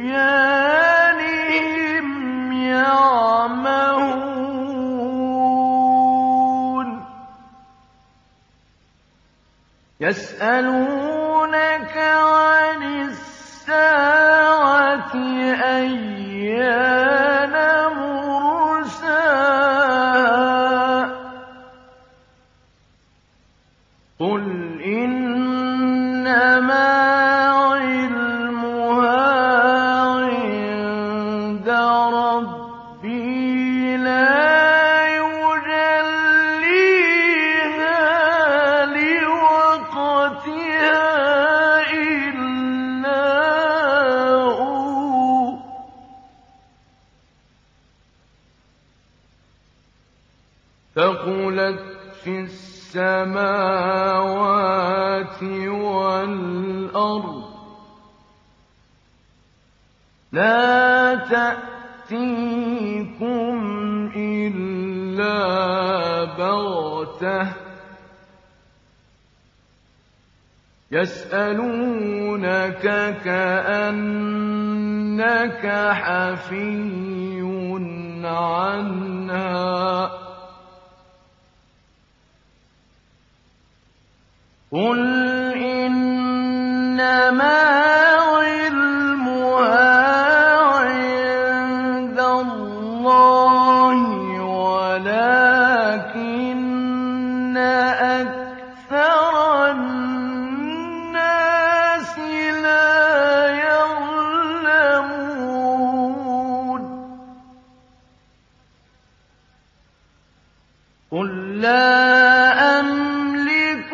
طُغْيَانِهِمْ يَعْمَهُونَ يَسْأَلُونَكَ عَنِ السَّاعَةِ أَيَّانَ مُرْسَاهَا قُلْ إِنَّمَا عِلْمُهَا عِندَ رَبِّي لَا يُجَلِّيهَا لِوَقْتِهَا إِلَّا هُوَ ثَقُلَتْ فِي السَّمَاوَاتِ وَالْأَرْضِ لَا تَأْتِيكُمْ إِلَّا بَغْتَةً يَسْأَلُونَكَ كَأَنَّكَ حَفِيٌّ عَنْهَا قُلْ إِنَّمَا عِلْمُهَا عِندَ اللَّهِ وَلَٰكِنَّ أَكْثَرَ النَّاسِ لَا يَعْلَمُونَ قُل لَّا أَمْلِكُ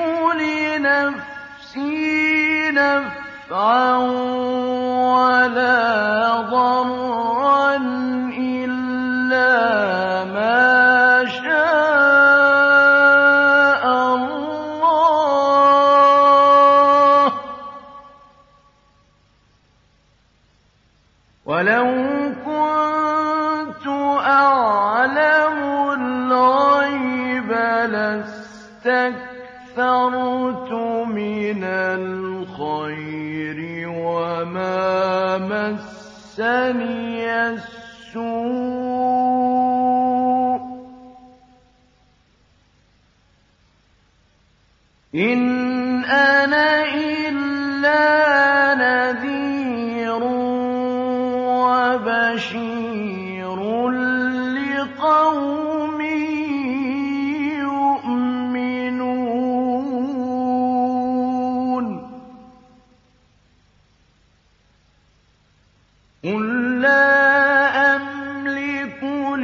لِنَفْسِي نَفْعًا وَلَا ضَرًّا إِلَّا مَا شَاءَ اللَّهُ ۗ وَلَوْ كُنتُ أَعْلَمُ الْغَيْبَ لَاسْتَكْثَرْتُ مِنَ الْخَيْرِ وَمَا مَسَّنِيَ السُّوءُ إِنْ أَنَا إِلَّا نَذِيرٌ وَبَشِيرٌ لِقَوْمٍ يُؤْمِنُونَ قُل لَّا أَمْلِكُ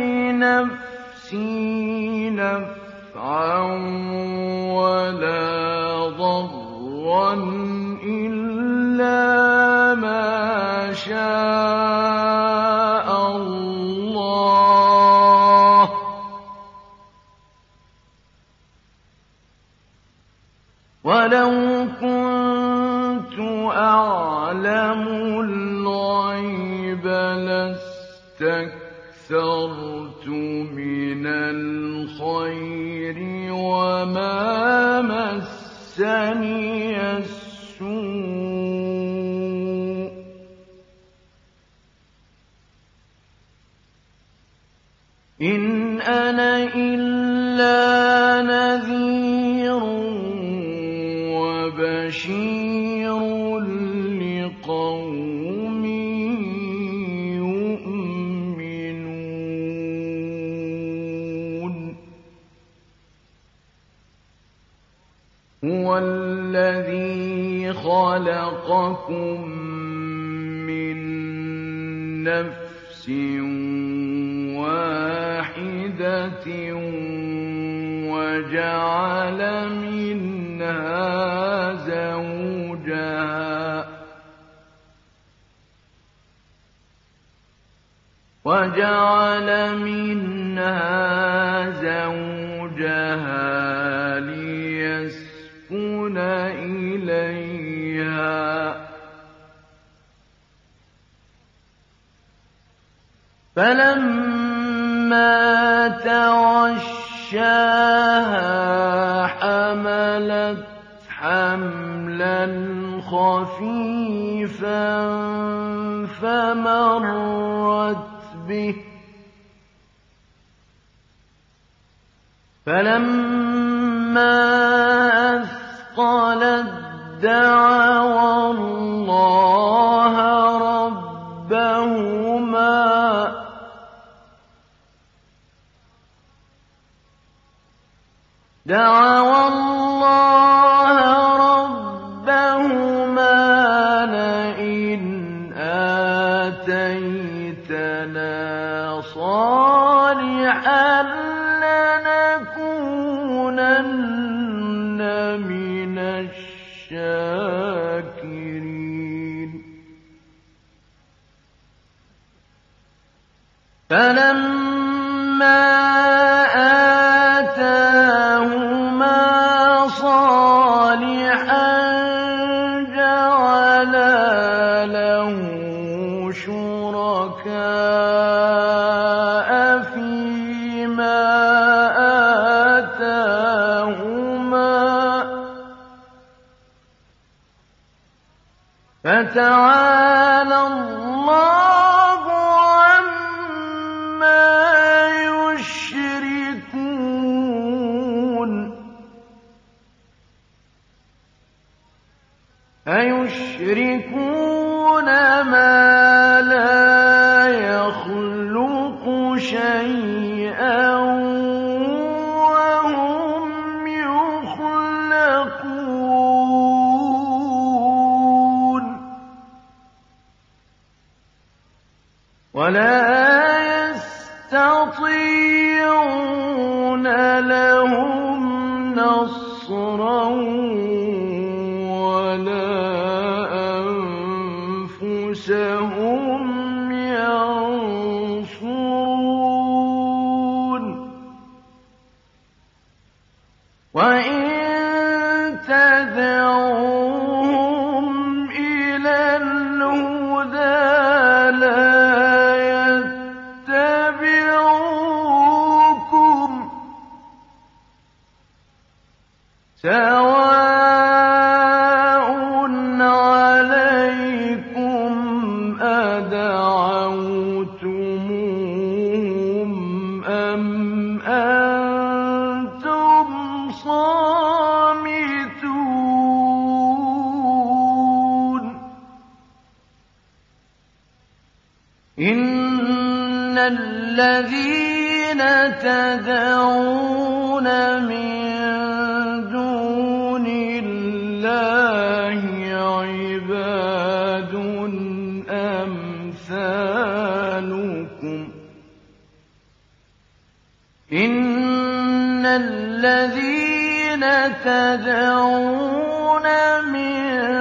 لِنَفْسِي نَفْعًا وَلَا ضَرًّا إِلَّا مَا شَاءَ اللَّهُ ۗ وَلَوْ كُنتُ أَعْلَمُ الْغَيْبَ لَاسْتَكْثَرْتُ مِنَ الْخَيْرِ وَمَا مَسَّنِيَ السُّوءُ إِنْ أَنَا إِلَّا نَذِيرٌ وَبَشِيرٌ لِقَوْمٍ يُؤْمِنُونَ هُوَ الَّذِي خَلَقَكُم مِّن نَّفْسٍ وَاحِدَةٍ وَجَعَلَ منها زوجها ليسكن إليها فلما تغشاها حملت حملا خفيفا فمرت به فلما أثقلت دعوا الله ربهما لئن آتيتنا صالحا لنكونن من الشاكرين فلما آتاهما صالحا جعلا له شركاء فيما آتاهما فتعالى الله عما يشركون أيشركون ما لا يخلق شيئا وهم يخلقون ولا يستطيعون لهم نصرا ولا أنفسهم ينصرون وإن تدعوهم إلى الهدى لا يتبعوكم سواء عليكم أدعوتموهم أم أنتم صامتون إن الذين تدعون من دون الله عباد أمثالكم إن الذين تدعون من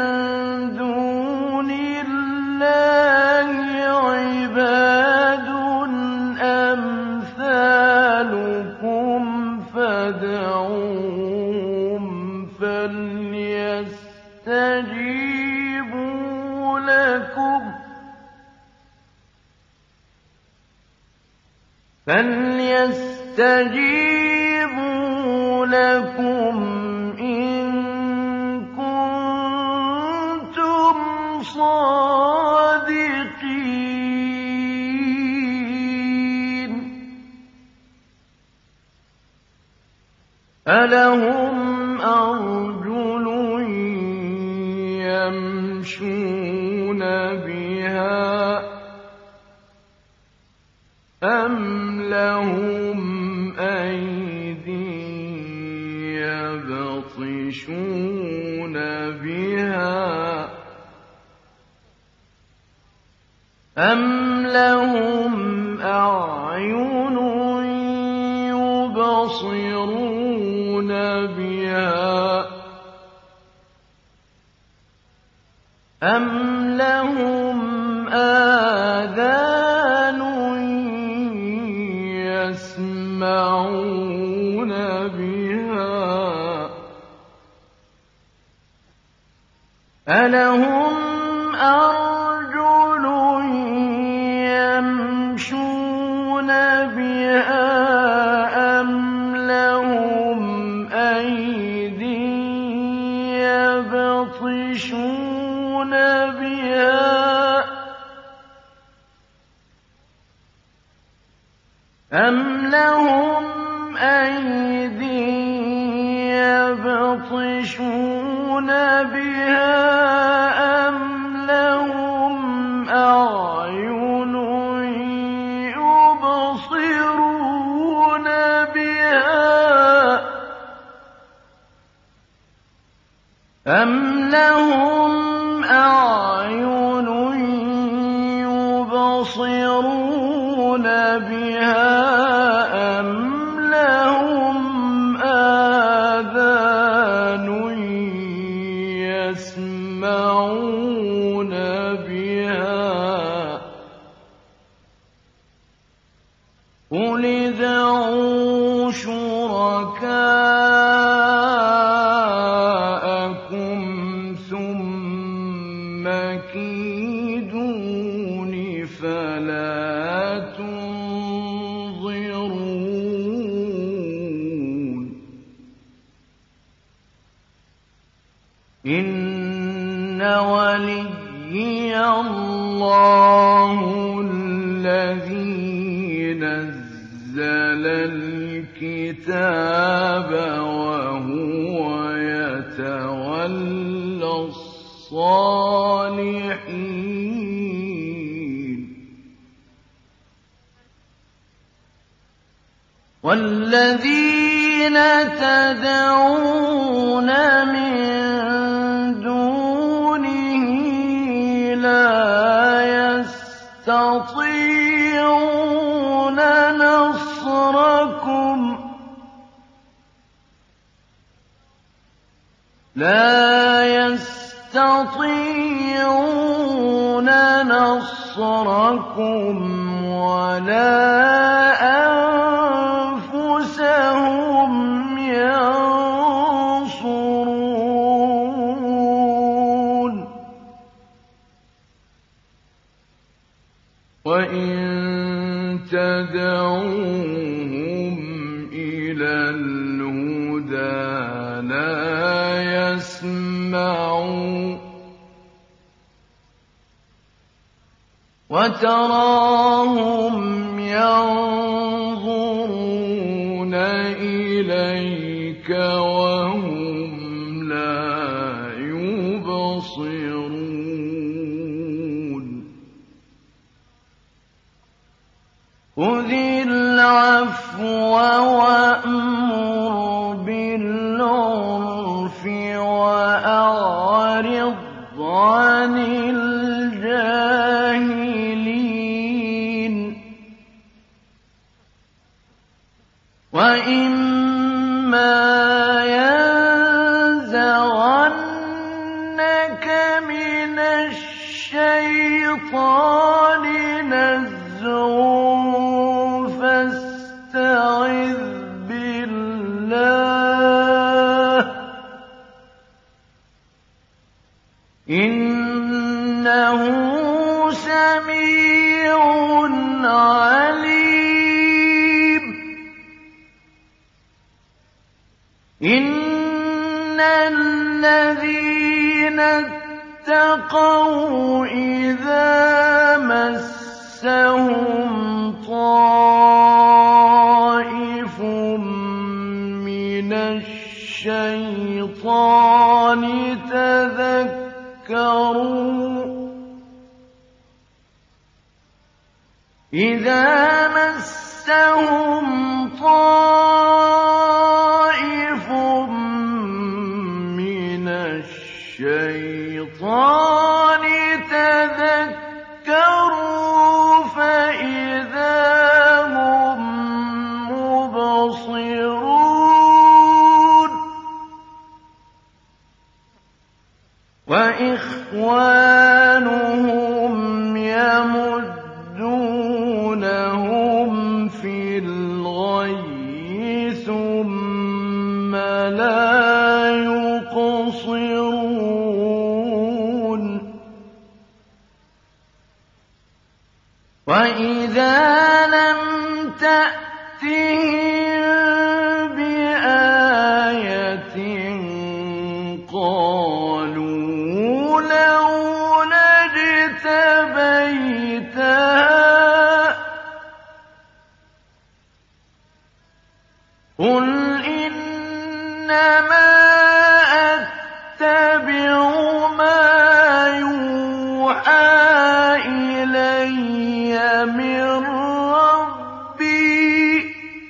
دون الله عباد أمثالكم فادعوهم فليستجيبوا لكم إن كنتم صادقين ألهم أرجل يمشون بها أم لهم أيدي يبطشون بها أم لهم أعين يبصرون بها أم لهم آذان يسمعون بها ألهم أرجل يمشون بها أم لهم أيدي يبطشون بها أَمْ لَهُمْ أَيْدٍ يَبْطِشُونَ بِهَا أَمْ لَهُمْ أَعْيُنٌ يُبْصِرُونَ بِهَا أَمْ لَهُمْ آذَانٌ يَسْمَعُونَ بِهَا قُلِ ادْعُوا شُرَكَاءَكُمْ ثُمَّ كِيدُونِ فَلَا تُنظِرُونِ إِنَّ وَلِيِّيَ اللَّهُ الَّذِي نَزَّلَ الْكِتَابَ وَهُوَ يَتَوَلَّى الصَّالِحِينَ وَالَّذِينَ تَدْعُونَ مِن دُونِهِ لَا يَسْتَطِيعُونَ نَصْرَكُمْ وَلَا أَنفُسَهُمْ يَنصُرُونَ وَإِن تَدْعُوهُمْ إِلَى الْهُدَىٰ لَا يَسْمَعُوا وَتَرَاهُمْ يَنظُرُونَ إِلَيْكَ وَهُمْ لَا يُبْصِرُونَ خُذِ الْعَفْوَ وَأْمُرْ بِالْعُرْفِ وَأَعْرِضْ عَنِ الْجَاهِلِينَ وَإِمَّا يَنزَغَنَّكَ مِنَ الشَّيْطَانِ نَزْغٌ فَاسْتَعِذْ بِاللَّهِ ۖ إِنَّهُ سَمِيعٌ عَلِيمٌ إِنَّ الَّذِينَ اتَّقَوْا إِذَا مَسَّهُمْ طَائِفٌ مِّنَ الشَّيْطَانِ تَذَكَّرُوا فَإِذَا هُم مُّبْصِرُونَ وَإِخْوَانُهُمْ يَمُدُّونَهُمْ فِي الْغَيِّ ثُمَّ لَا يُقْصِرُونَ وَإِذَا لَمْ تَأْتِهِم بِآيَةٍ قَالُوا لَوْلَا اجْتَبَيْتَهَا إِنَّمَا أَتَّبِعُ مَا يُوحَىٰ إِلَيَّ مِن رَّبِّي ۚ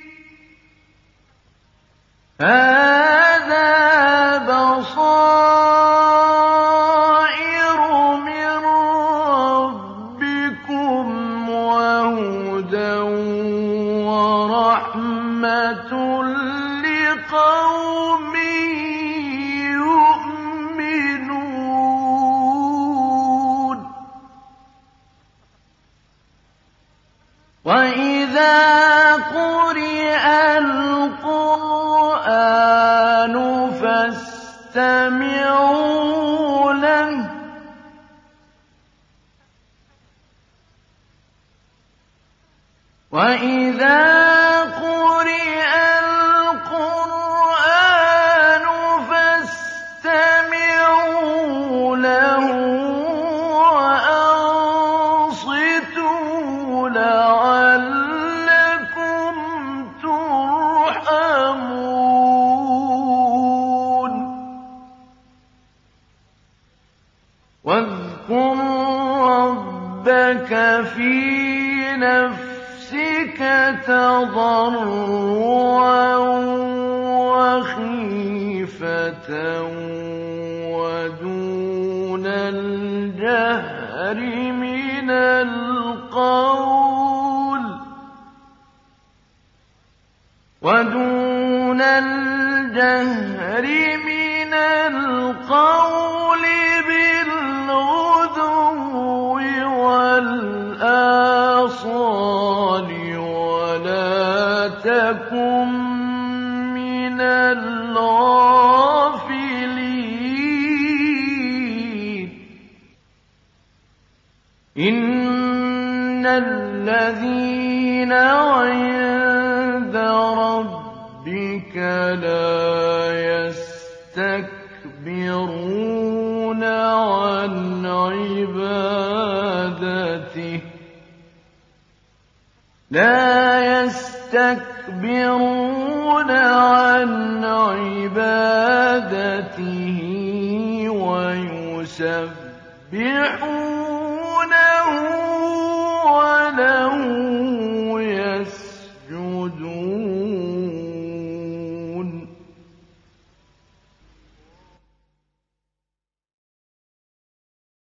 هَٰذَا بَصَائِرُ مِن رَّبِّكُمْ وَهُدًى وَرَحْمَةٌ لِّقَوْمٍ يُؤْمِنُونَ وَإِذَا قُرِئَ الْقُرْآنُ فَاسْتَمِعُوا لَهُ وَأَنصِتُوا لَعَلَّكُمْ تُرْحَمُونَ وَاذْكُر رَّبَّكَ فِي نَفْسِكَ تَضَرُّعًا وَخِيفَةً وَدُونَ الْجَهْرِ مِنَ الْقَوْلِ بِالْغُدُوِّ وَالْآصَالِ وَلَا تَكُن مِّنَ الْغَافِلِينَ إِنَّ الَّذِينَ عِندَ رَبِّكَ لَا يَسْتَكْبِرُونَ عَنْ عِبَادَتِهِ وَيُسَبِّحُونَهُ